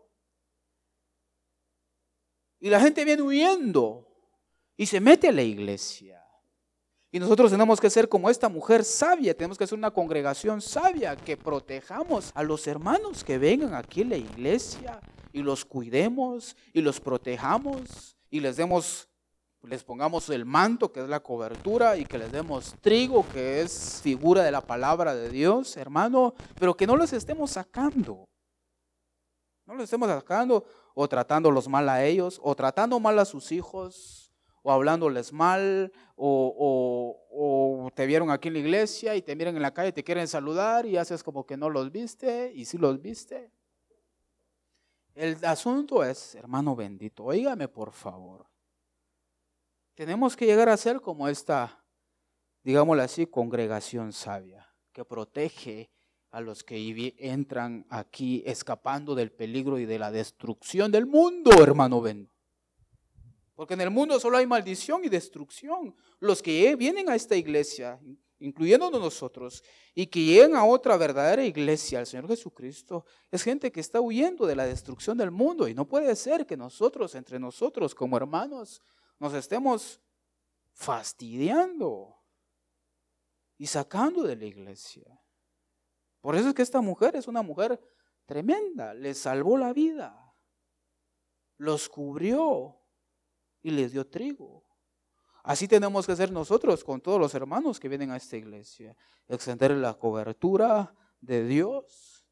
Y la gente viene huyendo y se mete a la iglesia. Y nosotros tenemos que ser como esta mujer sabia, tenemos que ser una congregación sabia, que protejamos a los hermanos que vengan aquí a la iglesia, y los cuidemos y los protejamos y les demos, les pongamos el manto que es la cobertura y que les demos trigo que es figura de la palabra de Dios, hermano, pero que no los estemos sacando. No los estemos sacando o tratándolos mal a ellos o tratando mal a sus hijos o hablándoles mal o, o, o te vieron aquí en la iglesia y te miran en la calle y te quieren saludar y haces como que no los viste y sí los viste. El asunto es, hermano bendito, óigame por favor. Tenemos que llegar a ser como esta, digámoslo así, congregación sabia que protege a los que entran aquí escapando del peligro y de la destrucción del mundo, hermano bendito. Porque en el mundo solo hay maldición y destrucción. Los que vienen a esta iglesia, incluyéndonos nosotros, y que llegan a otra verdadera iglesia, al Señor Jesucristo, es gente que está huyendo de la destrucción del mundo. Y no puede ser que nosotros, entre nosotros como hermanos, nos estemos fastidiando y sacando de la iglesia. Por eso es que esta mujer es una mujer tremenda, les salvó la vida, los cubrió y les dio trigo. Así tenemos que ser nosotros con todos los hermanos que vienen a esta iglesia, extender la cobertura de Dios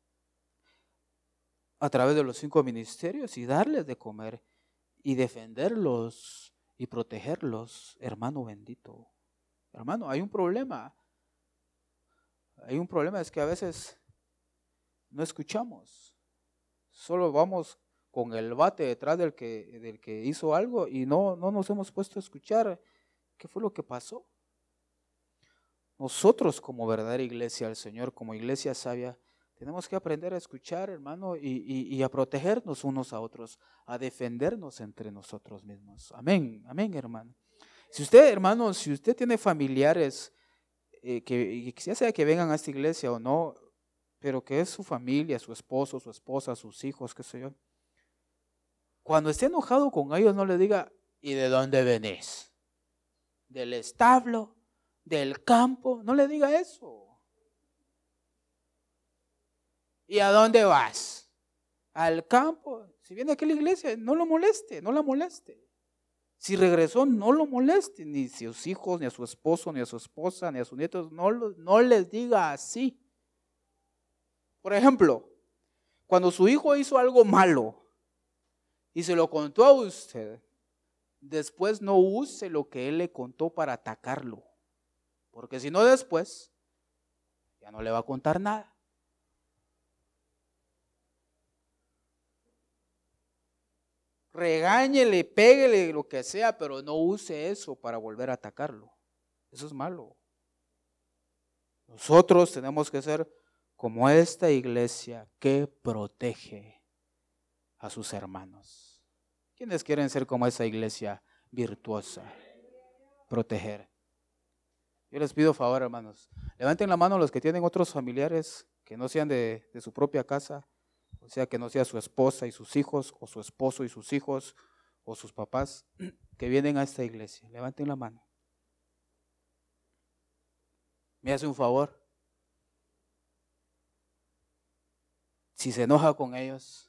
a través de los cinco ministerios y darles de comer y defenderlos y protegerlos, hermano bendito. Hermano, hay un problema. Hay un problema, es que a veces no escuchamos. Solo vamos con el bate detrás del que, del que hizo algo y no, no nos hemos puesto a escuchar qué fue lo que pasó. Nosotros como verdadera iglesia del Señor, como iglesia sabia, tenemos que aprender a escuchar, hermano, y, y, y a protegernos unos a otros, a defendernos entre nosotros mismos. Amén, amén, hermano. Si usted, hermano, si usted tiene familiares Eh, que ya sea que vengan a esta iglesia o no, pero que es su familia, su esposo, su esposa, sus hijos, qué sé yo. Cuando esté enojado con ellos, no le diga, ¿y de dónde venís? ¿Del establo? ¿Del campo? No le diga eso. ¿Y a dónde vas? Al campo. Si viene aquí a la iglesia, no lo moleste, no la moleste. Si regresó, no lo moleste, ni a sus hijos, ni a su esposo, ni a su esposa, ni a sus nietos, no, no les diga así. Por ejemplo, cuando su hijo hizo algo malo y se lo contó a usted, después no use lo que él le contó para atacarlo, porque si no después ya no le va a contar nada. Regáñele, péguele, lo que sea, pero no use eso para volver a atacarlo. Eso es malo. Nosotros tenemos que ser como esta iglesia que protege a sus hermanos. ¿Quiénes quieren ser como esa iglesia virtuosa? Proteger. Yo les pido favor, hermanos. Levanten la mano los que tienen otros familiares que no sean de, de su propia casa. O sea, que no sea su esposa y sus hijos, o su esposo y sus hijos, o sus papás, que vienen a esta iglesia. Levanten la mano. ¿Me hace un favor? Si se enoja con ellos,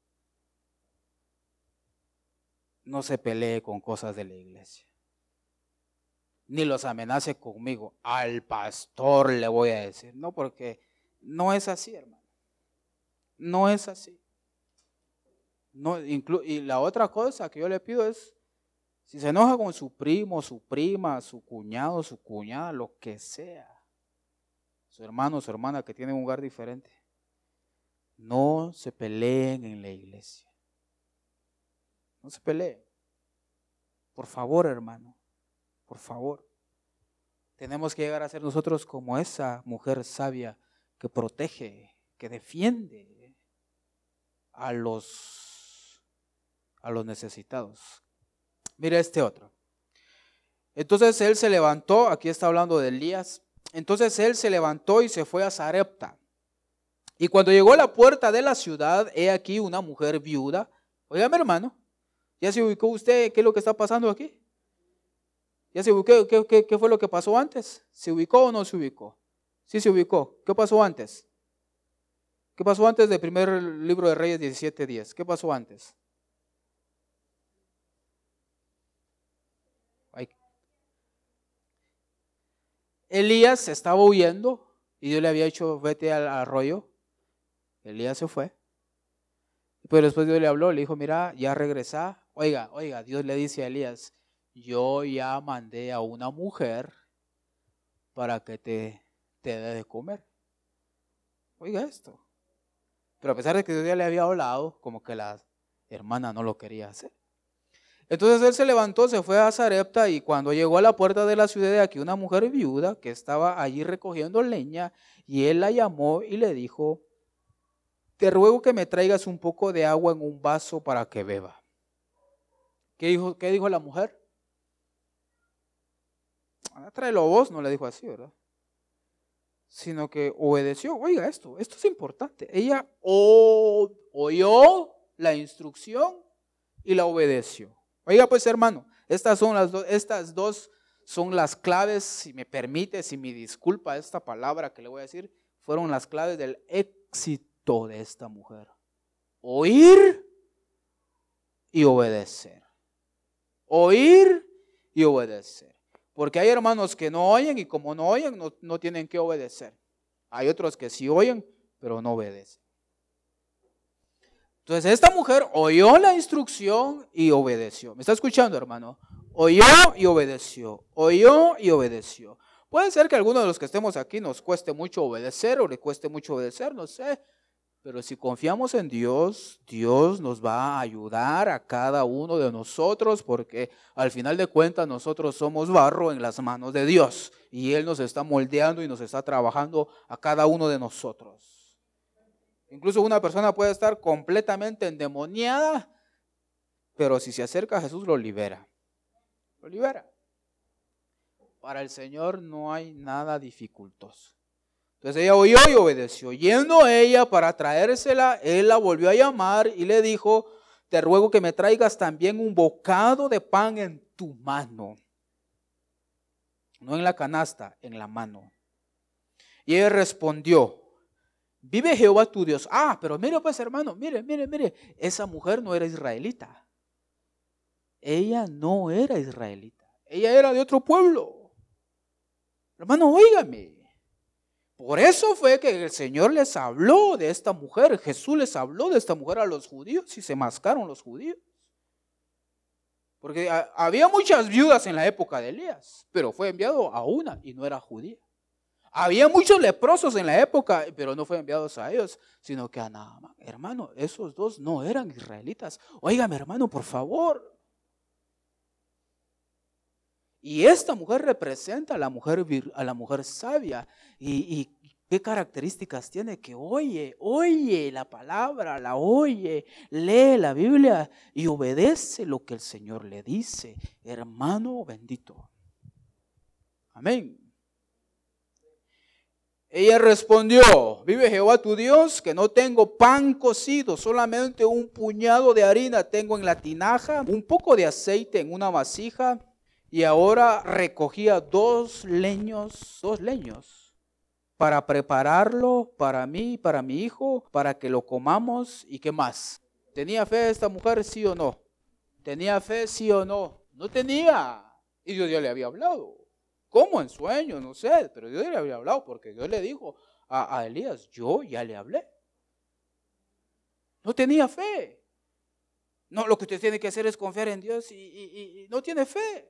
no se pelee con cosas de la iglesia. Ni los amenace conmigo. Al pastor le voy a decir. No, porque no es así, hermano. No es así. No, inclu- y la otra cosa que yo le pido es, si se enoja con su primo, su prima, su cuñado, su cuñada, lo que sea, su hermano, su hermana que tienen un hogar diferente, no se peleen en la iglesia. No se peleen. Por favor, hermano, por favor. Tenemos que llegar a ser nosotros como esa mujer sabia que protege, que defiende a los, a los necesitados. Mira este otro. Entonces él se levantó, aquí está hablando de Elías. Entonces él se levantó y se fue a Sarepta. Y cuando llegó a la puerta de la ciudad, he aquí una mujer viuda. Óigame, hermano, ¿ya se ubicó usted qué es lo que está pasando aquí? ¿Ya se ubicó qué, qué, qué fue lo que pasó antes? ¿Se ubicó o no se ubicó? Sí se ubicó. ¿Qué pasó antes? ¿Qué pasó antes del primer libro de Reyes diecisiete diez? ¿Qué pasó antes? Ay. Elías estaba huyendo y Dios le había dicho, vete al arroyo. Elías se fue. Pero después Dios le habló, le dijo, mira, ya regresa. Oiga, oiga, Dios le dice a Elías, yo ya mandé a una mujer para que te, te dé de comer. Oiga esto. Pero a pesar de que Dios ya le había hablado, como que la hermana no lo quería hacer. Entonces él se levantó, se fue a Sarepta y cuando llegó a la puerta de la ciudad de aquí una mujer viuda que estaba allí recogiendo leña y él la llamó y le dijo, te ruego que me traigas un poco de agua en un vaso para que beba. ¿Qué dijo, qué dijo la mujer? Ah, tráelo vos, no le dijo así, ¿verdad? Sino que obedeció. Oiga esto, esto es importante. Ella o, oyó la instrucción y la obedeció. Oiga pues hermano, estas son las dos, estas dos son las claves, si me permite, si me disculpa esta palabra que le voy a decir, fueron las claves del éxito de esta mujer. Oír y obedecer. Oír y obedecer. Porque hay hermanos que no oyen y como no oyen no, no tienen que obedecer. Hay otros que sí oyen pero no obedecen. Entonces esta mujer oyó la instrucción y obedeció. ¿Me está escuchando, hermano? Oyó y obedeció. Oyó y obedeció. Puede ser que a alguno de los que estemos aquí nos cueste mucho obedecer o le cueste mucho obedecer, no sé. Pero si confiamos en Dios, Dios nos va a ayudar a cada uno de nosotros porque al final de cuentas nosotros somos barro en las manos de Dios y Él nos está moldeando y nos está trabajando a cada uno de nosotros. Incluso una persona puede estar completamente endemoniada, pero si se acerca a Jesús lo libera. Lo libera. Para el Señor no hay nada dificultoso. Entonces ella oyó y obedeció. Yendo ella para traérsela, él la volvió a llamar y le dijo, te ruego que me traigas también un bocado de pan en tu mano. No en la canasta, en la mano. Y ella respondió, vive Jehová tu Dios. Ah, pero mire pues hermano, mire, mire, mire, esa mujer no era israelita. Ella no era israelita. Ella era de otro pueblo. Hermano, óigame. Por eso fue que el Señor les habló de esta mujer. Jesús les habló de esta mujer a los judíos y se mascaron los judíos. Porque había muchas viudas en la época de Elías, pero fue enviado a una y no era judía. Había muchos leprosos en la época, pero no fue enviados a ellos, sino que a Naamán. Hermano, esos dos no eran israelitas. Óigame, hermano, por favor. Y esta mujer representa a la mujer, a la mujer sabia. Y, y qué características tiene, que oye, oye la palabra, la oye, lee la Biblia y obedece lo que el Señor le dice. Hermano bendito. Amén. Ella respondió, vive Jehová tu Dios, que no tengo pan cocido, solamente un puñado de harina tengo en la tinaja, un poco de aceite en una vasija. Y ahora recogía dos leños, dos leños, para prepararlo para mí y para mi hijo, para que lo comamos. ¿Y qué más? ¿Tenía fe esta mujer, sí o no? ¿Tenía fe, sí o no? No tenía. Y Dios ya le había hablado. ¿Cómo? En sueño, no sé, pero Dios le había hablado porque Dios le dijo a, a Elías, yo ya le hablé. No tenía fe. No, lo que usted tiene que hacer es confiar en Dios y, y, y no tiene fe.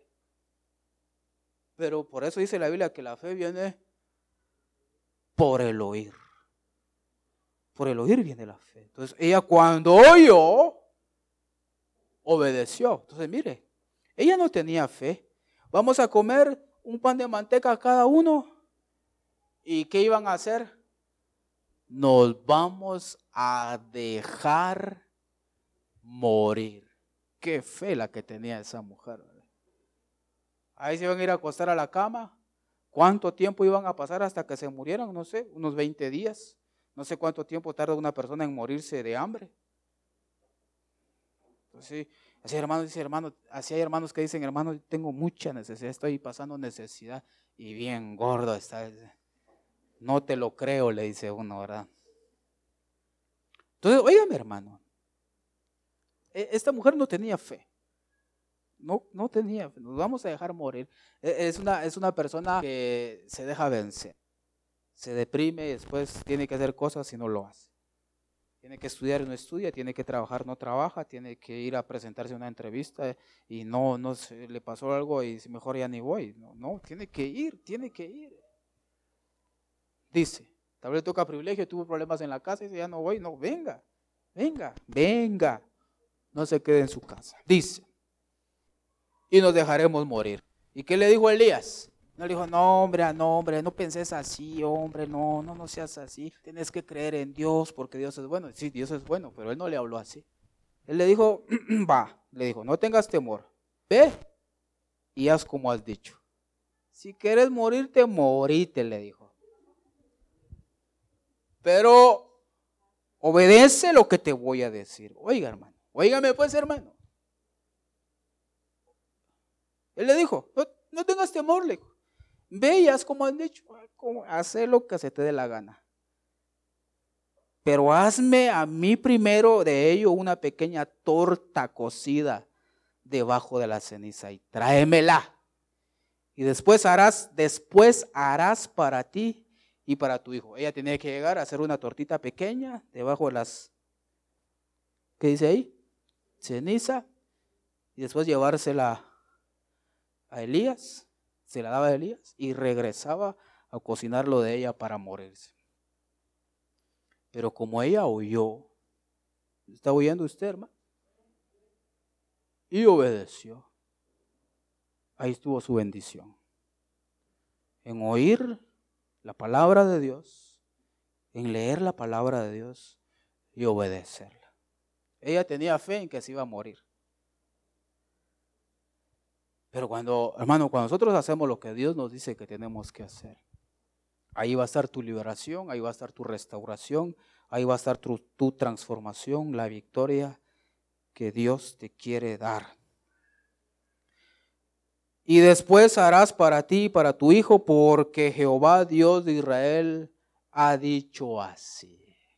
Pero por eso dice la Biblia que la fe viene por el oír. Por el oír viene la fe. Entonces ella cuando oyó, obedeció. Entonces mire, ella no tenía fe. Vamos a comer un pan de manteca cada uno. ¿Y qué iban a hacer? Nos vamos a dejar morir. Qué fe la que tenía esa mujer. Ahí se iban a ir a acostar a la cama. ¿Cuánto tiempo iban a pasar hasta que se murieran? No sé, unos veinte días. No sé cuánto tiempo tarda una persona en morirse de hambre. Entonces, así hermanos, dice hermano, así hay hermanos que dicen, hermano, tengo mucha necesidad, estoy pasando necesidad y bien gordo está. No te lo creo, le dice uno, ¿verdad? Entonces, óigame, hermano, esta mujer no tenía fe. No, no tenía fe. Nos vamos a dejar morir. Es una, es una persona que se deja vencer. Se deprime y después tiene que hacer cosas y no lo hace. Tiene que estudiar y no estudia, tiene que trabajar, no trabaja, tiene que ir a presentarse a una entrevista y no, no se, le pasó algo y mejor ya ni voy. No, no, tiene que ir, tiene que ir. Dice, tal vez le toca privilegio, tuvo problemas en la casa y dice, ya no voy. No, venga, venga, venga. No se quede en su casa. Dice, y nos dejaremos morir. ¿Y qué le dijo Elías? No le dijo, no hombre, no hombre, no penses así, hombre, no, no, no seas así. Tienes que creer en Dios porque Dios es bueno. Sí, Dios es bueno, pero él no le habló así. Él le dijo, va, le dijo, no tengas temor, ve y haz como has dicho. Si quieres morirte, morite, le dijo. Pero obedece lo que te voy a decir. Oiga, hermano, óigame pues, hermano. Él le dijo, no, no tengas temor, le dijo. Ve y haz como han dicho, haz lo que se te dé la gana. Pero hazme a mí primero de ello una pequeña torta cocida debajo de la ceniza y tráemela. Y después harás, después harás para ti y para tu hijo. Ella tenía que llegar a hacer una tortita pequeña debajo de las, ¿qué dice ahí? Ceniza. Y después llevársela a Elías. Se la daba a Elías y regresaba a cocinarlo de ella para morirse. Pero como ella oyó, ¿está oyendo usted, hermano? Y obedeció. Ahí estuvo su bendición. En oír la palabra de Dios, en leer la palabra de Dios y obedecerla. Ella tenía fe en que se iba a morir. Pero cuando, hermano, cuando nosotros hacemos lo que Dios nos dice que tenemos que hacer, ahí va a estar tu liberación, ahí va a estar tu restauración, ahí va a estar tu, tu transformación, la victoria que Dios te quiere dar. Y después harás para ti y para tu hijo, porque Jehová Dios de Israel ha dicho así.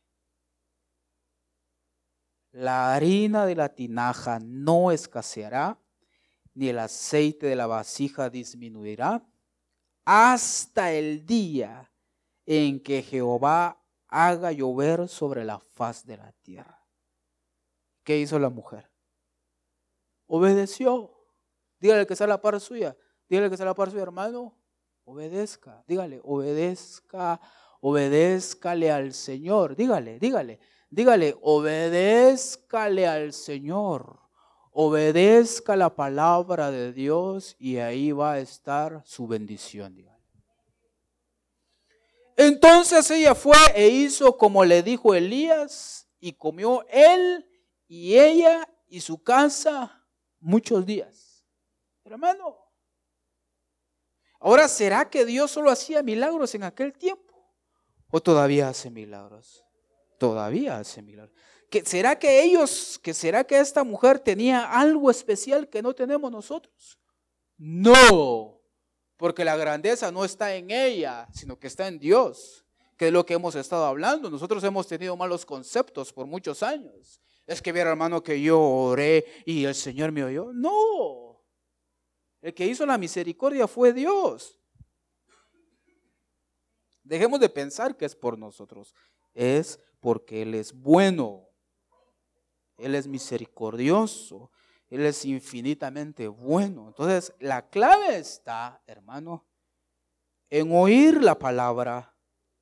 La harina de la tinaja no escaseará, ni el aceite de la vasija disminuirá, hasta el día en que Jehová haga llover sobre la faz de la tierra. ¿Qué hizo la mujer? Obedeció. Dígale que está a la par suya. Dígale que está a la par suya, hermano. Obedezca. Dígale, obedezca. Obedézcale al Señor. Dígale, dígale. Dígale, obedézcale al Señor. Obedezca la palabra de Dios y ahí va a estar su bendición. Dígale. Entonces ella fue e hizo como le dijo Elías y comió él y ella y su casa muchos días. Hermano, ahora, ¿será que Dios solo hacía milagros en aquel tiempo? ¿O todavía hace milagros? Todavía hace milagros. ¿Que ¿Será que ellos, que será que esta mujer tenía algo especial que no tenemos nosotros? No, porque la grandeza no está en ella, sino que está en Dios, que es lo que hemos estado hablando. Nosotros hemos tenido malos conceptos por muchos años. Es que viera, hermano, que yo oré y el Señor me oyó. No, el que hizo la misericordia fue Dios. Dejemos de pensar que es por nosotros, es porque Él es bueno, Él es misericordioso, Él es infinitamente bueno. Entonces, la clave está, hermano, en oír la palabra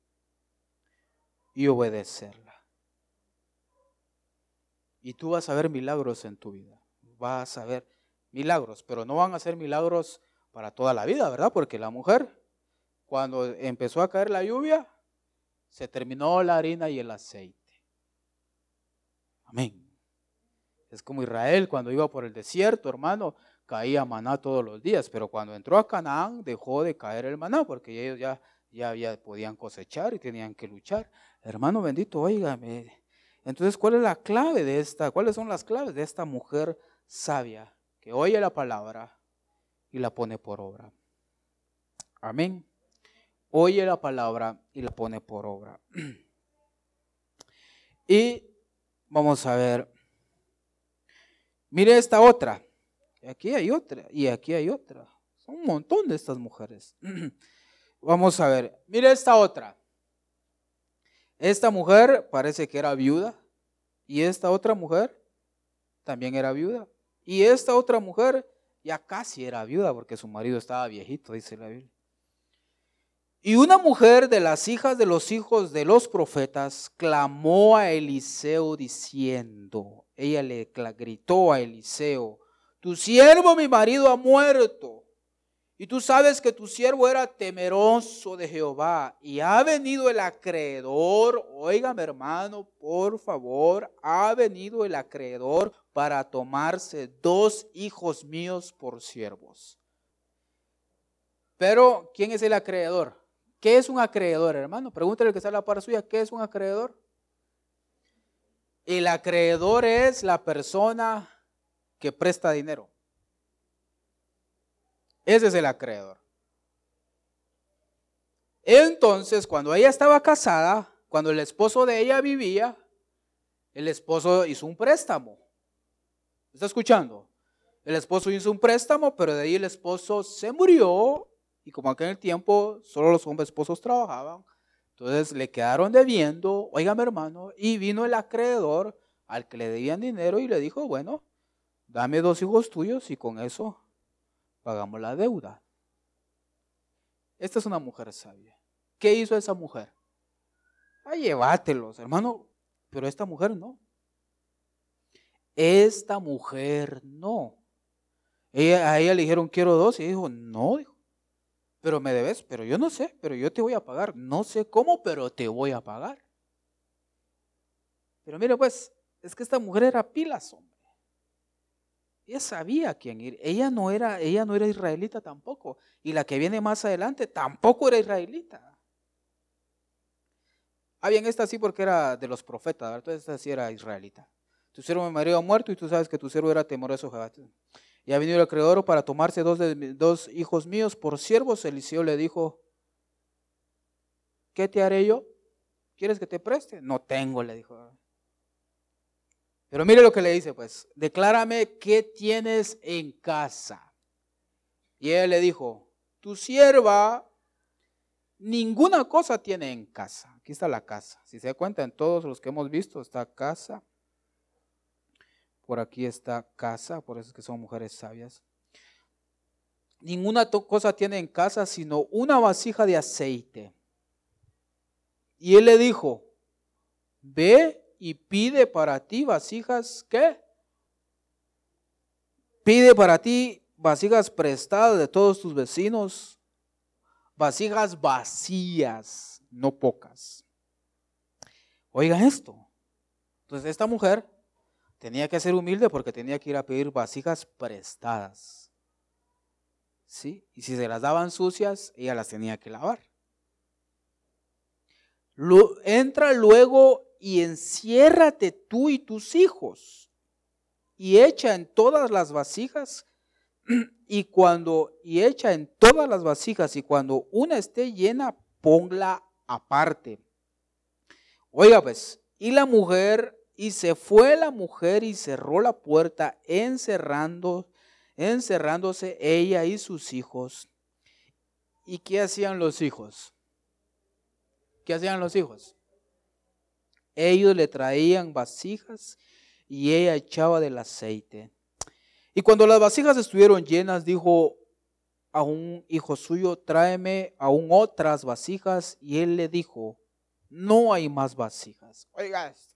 y obedecerla. Y tú vas a ver milagros en tu vida, vas a ver milagros, pero no van a ser milagros para toda la vida, ¿verdad? Porque la mujer, cuando empezó a caer la lluvia, se terminó la harina y el aceite. Amén. Es como Israel cuando iba por el desierto, hermano, caía maná todos los días, pero cuando entró a Canaán dejó de caer el maná porque ellos ya, ya, ya podían cosechar y tenían que luchar. Hermano bendito, óigame. Entonces, ¿cuál es la clave de esta? ¿Cuáles son las claves de esta mujer sabia que oye la palabra y la pone por obra? Amén. Oye la palabra y la pone por obra. Y Vamos a ver. Mire esta otra. Aquí hay otra y aquí hay otra. Son un montón de estas mujeres. Vamos a ver. Mire esta otra. Esta mujer parece que era viuda y esta otra mujer también era viuda. Y esta otra mujer ya casi era viuda porque su marido estaba viejito, dice la Biblia. Y una mujer de las hijas de los hijos de los profetas clamó a Eliseo diciendo, ella le gritó a Eliseo, tu siervo mi marido ha muerto. Y tú sabes que tu siervo era temeroso de Jehová y ha venido el acreedor, óigame hermano, por favor, ha venido el acreedor para tomarse dos hijos míos por siervos. Pero, ¿quién es el acreedor? ¿Qué es un acreedor, hermano? Pregúntale al que está a la par suya, ¿qué es un acreedor? El acreedor es la persona que presta dinero. Ese es el acreedor. Entonces, cuando ella estaba casada, cuando el esposo de ella vivía, el esposo hizo un préstamo. ¿Está escuchando? El esposo hizo un préstamo, pero de ahí el esposo se murió. Y como aquel en el tiempo solo los hombres esposos trabajaban, entonces le quedaron debiendo, óigame hermano, y vino el acreedor al que le debían dinero y le dijo, bueno, dame dos hijos tuyos y con eso pagamos la deuda. Esta es una mujer sabia. ¿Qué hizo esa mujer? Ah, llévatelos, hermano, pero esta mujer no. Esta mujer no. Ella, a ella le dijeron, quiero dos, y dijo, no, dijo. Pero me debes, pero yo no sé, pero yo te voy a pagar. No sé cómo, pero te voy a pagar. Pero mire pues, es que esta mujer era pilas, hombre. Ella sabía a quién ir. Ella no era, ella no era israelita tampoco. Y la que viene más adelante tampoco era israelita. Ah, bien, esta sí porque era de los profetas, ¿verdad? Entonces esta sí era israelita. Tu siervo mi marido ha muerto y tú sabes que tu siervo era temeroso de Jehová. Y ha venido el acreedor para tomarse dos, de, dos hijos míos por siervos. Eliseo le dijo, ¿qué te haré yo? ¿Quieres que te preste? No tengo, le dijo. Pero mire lo que le dice, pues, declárame qué tienes en casa. Y él le dijo, tu sierva ninguna cosa tiene en casa. Aquí está la casa. Si se da cuenta, en todos los que hemos visto está casa. Por aquí está casa, por eso es que son mujeres sabias. Ninguna cosa tiene en casa sino una vasija de aceite. Y él le dijo, ve y pide para ti vasijas, ¿qué? Pide para ti vasijas prestadas de todos tus vecinos, vasijas vacías, no pocas. Oigan esto. Entonces esta mujer tenía que ser humilde porque tenía que ir a pedir vasijas prestadas. ¿Sí? Y si se las daban sucias, ella las tenía que lavar. Lo, entra luego y enciérrate tú y tus hijos y echa en todas las vasijas y cuando y echa en todas las vasijas y cuando una esté llena, ponla aparte. Oiga pues, y la mujer, y se fue la mujer y cerró la puerta, encerrando, encerrándose ella y sus hijos. ¿Y qué hacían los hijos? ¿Qué hacían los hijos? Ellos le traían vasijas y ella echaba del aceite. Y cuando las vasijas estuvieron llenas, dijo a un hijo suyo, tráeme aún otras vasijas. Y él le dijo, no hay más vasijas. Oiga esto.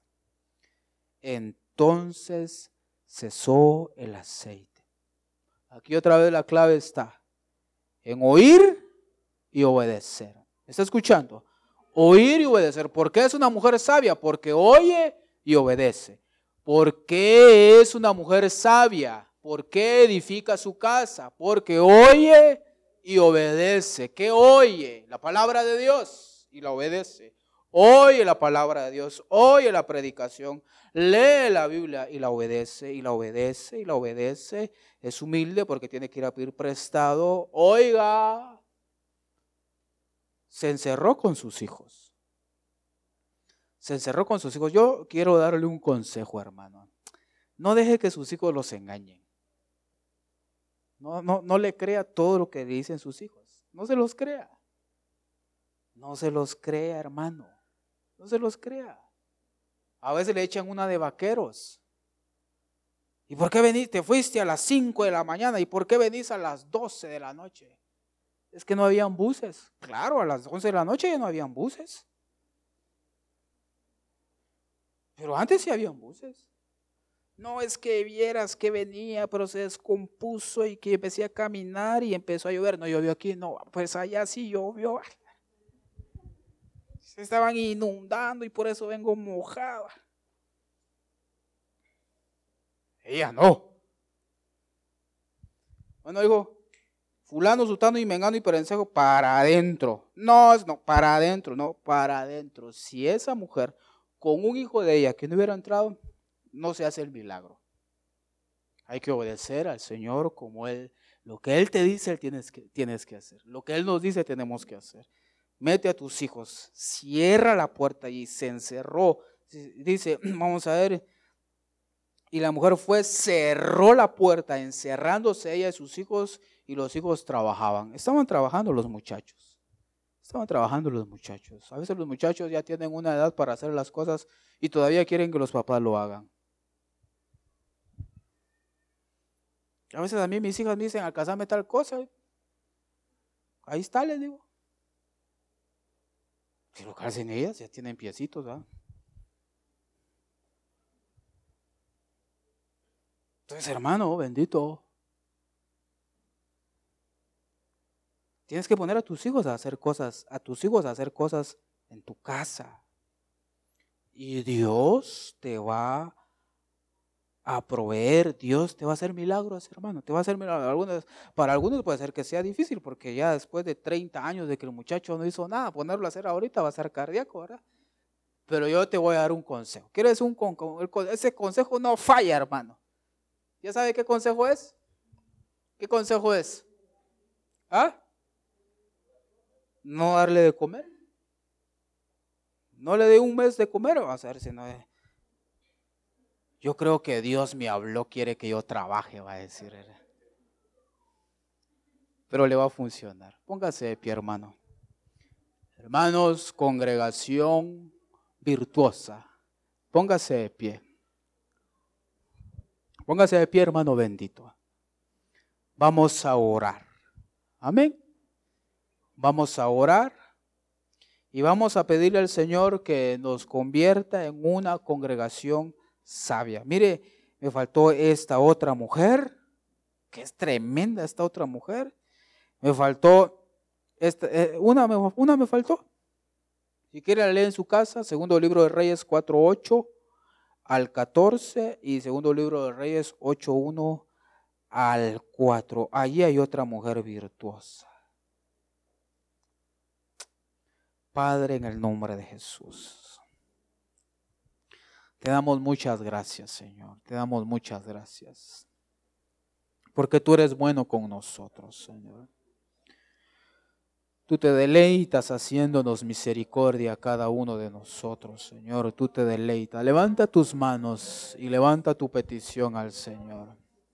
Entonces cesó el aceite. Aquí otra vez la clave está en oír y obedecer. ¿Está escuchando? Oír y obedecer. ¿Por qué es una mujer sabia? Porque oye y obedece. ¿Por qué es una mujer sabia? ¿Por qué edifica su casa? Porque oye y obedece. ¿Qué oye? La palabra de Dios y la obedece. Oye la palabra de Dios, oye la predicación, lee la Biblia y la obedece, y la obedece, y la obedece. Es humilde porque tiene que ir a pedir prestado. Oiga, se encerró con sus hijos. Se encerró con sus hijos. Yo quiero darle un consejo, hermano. No deje que sus hijos los engañen. No, no, no le crea todo lo que dicen sus hijos. No se los crea. No se los crea, hermano. No se los crea. A veces le echan una de vaqueros. ¿Y por qué venís? Te fuiste a las cinco de la mañana. ¿Y por qué venís a las doce de la noche? Es que no habían buses. Claro, a las once de la noche ya no habían buses. Pero antes sí habían buses. No es que vieras que venía, pero se descompuso y que empecé a caminar y empezó a llover. No llovió aquí, no, pues allá sí llovió. Se estaban inundando y por eso vengo mojado. Ella no. Bueno, digo, fulano, sutano y mengano y perencejo para adentro. No, no, para adentro, no, para adentro. Si esa mujer con un hijo de ella que no hubiera entrado, no se hace el milagro. Hay que obedecer al Señor como Él, lo que Él te dice, Él tienes que, tienes que hacer. Lo que Él nos dice, tenemos que hacer. Mete a tus hijos, cierra la puerta y se encerró. Dice, vamos a ver, y la mujer fue, cerró la puerta, encerrándose ella y sus hijos, y los hijos trabajaban. Estaban trabajando los muchachos. Estaban trabajando los muchachos. A veces los muchachos ya tienen una edad para hacer las cosas y todavía quieren que los papás lo hagan. A veces a mí mis hijas me dicen, alcanzame tal cosa. Ahí está, les digo. Que lo calcen ellas, ya tienen piecitos, ¿verdad? Entonces, hermano, bendito. Tienes que poner a tus hijos a hacer cosas, a tus hijos a hacer cosas en tu casa. Y Dios te va a proveer, Dios te va a hacer milagros, hermano. Te va a hacer milagros. Algunos, para algunos puede ser que sea difícil, porque ya después de treinta años de que el muchacho no hizo nada, ponerlo a hacer ahorita va a ser cardíaco, ¿verdad? Pero yo te voy a dar un consejo. ¿Quieres un consejo? Ese consejo no falla, hermano. ¿Ya sabe qué consejo es? ¿Qué consejo es? ¿Ah? No darle de comer. No le dé un mes de comer, va a ser si no es. Yo creo que Dios me habló, quiere que yo trabaje, va a decir. Pero le va a funcionar. Póngase de pie, hermano. Hermanos, congregación virtuosa. Póngase de pie. Póngase de pie, hermano bendito. Vamos a orar. Amén. Vamos a orar y vamos a pedirle al Señor que nos convierta en una congregación sabia. Mire, me faltó esta otra mujer, que es tremenda esta otra mujer. Me faltó, esta, eh, una, me, una me faltó. Si quiere la lee en su casa, segundo libro de Reyes cuatro ocho al catorce y segundo libro de Reyes ocho uno al cuatro. Allí hay otra mujer virtuosa. Padre, en el nombre de Jesús, te damos muchas gracias, Señor. Te damos muchas gracias. Porque tú eres bueno con nosotros, Señor. Tú te deleitas haciéndonos misericordia a cada uno de nosotros, Señor. Tú te deleitas. Levanta tus manos y levanta tu petición al Señor.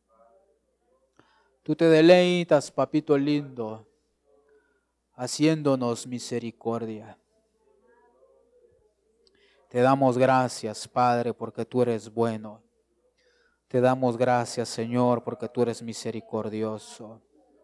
Tú te deleitas, papito lindo, haciéndonos misericordia. Te damos gracias, Padre, porque tú eres bueno. Te damos gracias, Señor, porque tú eres misericordioso.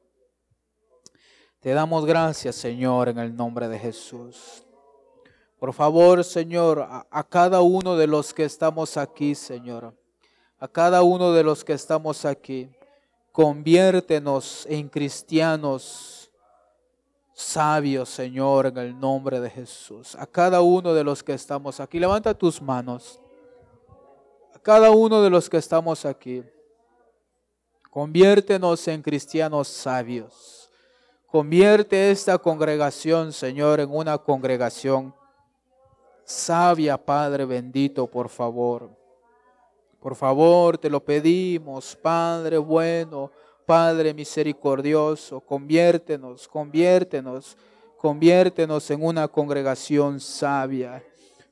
Te damos gracias, Señor, en el nombre de Jesús. Por favor, Señor, a, a cada uno de los que estamos aquí, Señor, a cada uno de los que estamos aquí, conviértenos en cristianos sabios, Señor, en el nombre de Jesús. A cada uno de los que estamos aquí, levanta tus manos. A cada uno de los que estamos aquí, conviértenos en cristianos sabios. Convierte esta congregación, Señor, en una congregación sabia, Padre bendito, por favor. Por favor, te lo pedimos, Padre bueno, Padre misericordioso, conviértenos, conviértenos, conviértenos en una congregación sabia.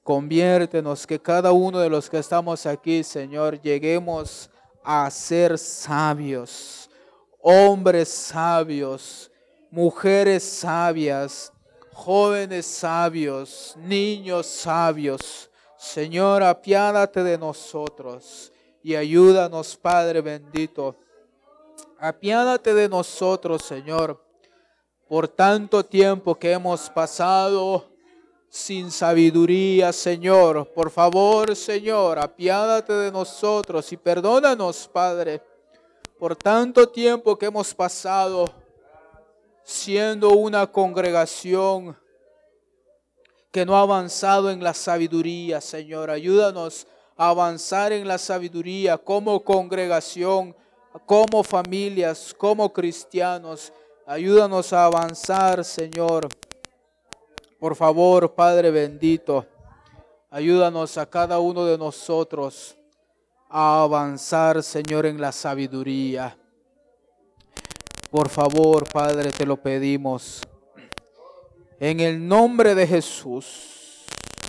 Conviértenos, que cada uno de los que estamos aquí, Señor, lleguemos a ser sabios, hombres sabios, mujeres sabias, jóvenes sabios, niños sabios. Señor, apiádate de nosotros y ayúdanos, Padre bendito. Apiádate de nosotros, Señor, por tanto tiempo que hemos pasado sin sabiduría, Señor. Por favor, Señor, apiádate de nosotros y perdónanos, Padre, por tanto tiempo que hemos pasado siendo una congregación que no ha avanzado en la sabiduría, Señor. Ayúdanos a avanzar en la sabiduría como congregación, como familias, como cristianos. Ayúdanos a avanzar, Señor. Por favor, Padre bendito, ayúdanos a cada uno de nosotros a avanzar, Señor, en la sabiduría. Por favor, Padre, te lo pedimos. En el nombre de Jesús.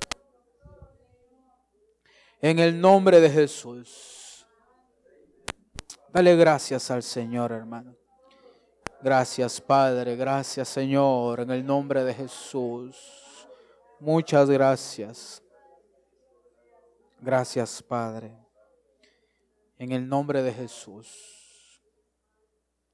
En el nombre de Jesús. Dale gracias al Señor, hermano. Gracias, Padre. Gracias, Señor. En el nombre de Jesús. Muchas gracias. Gracias, Padre. En el nombre de Jesús.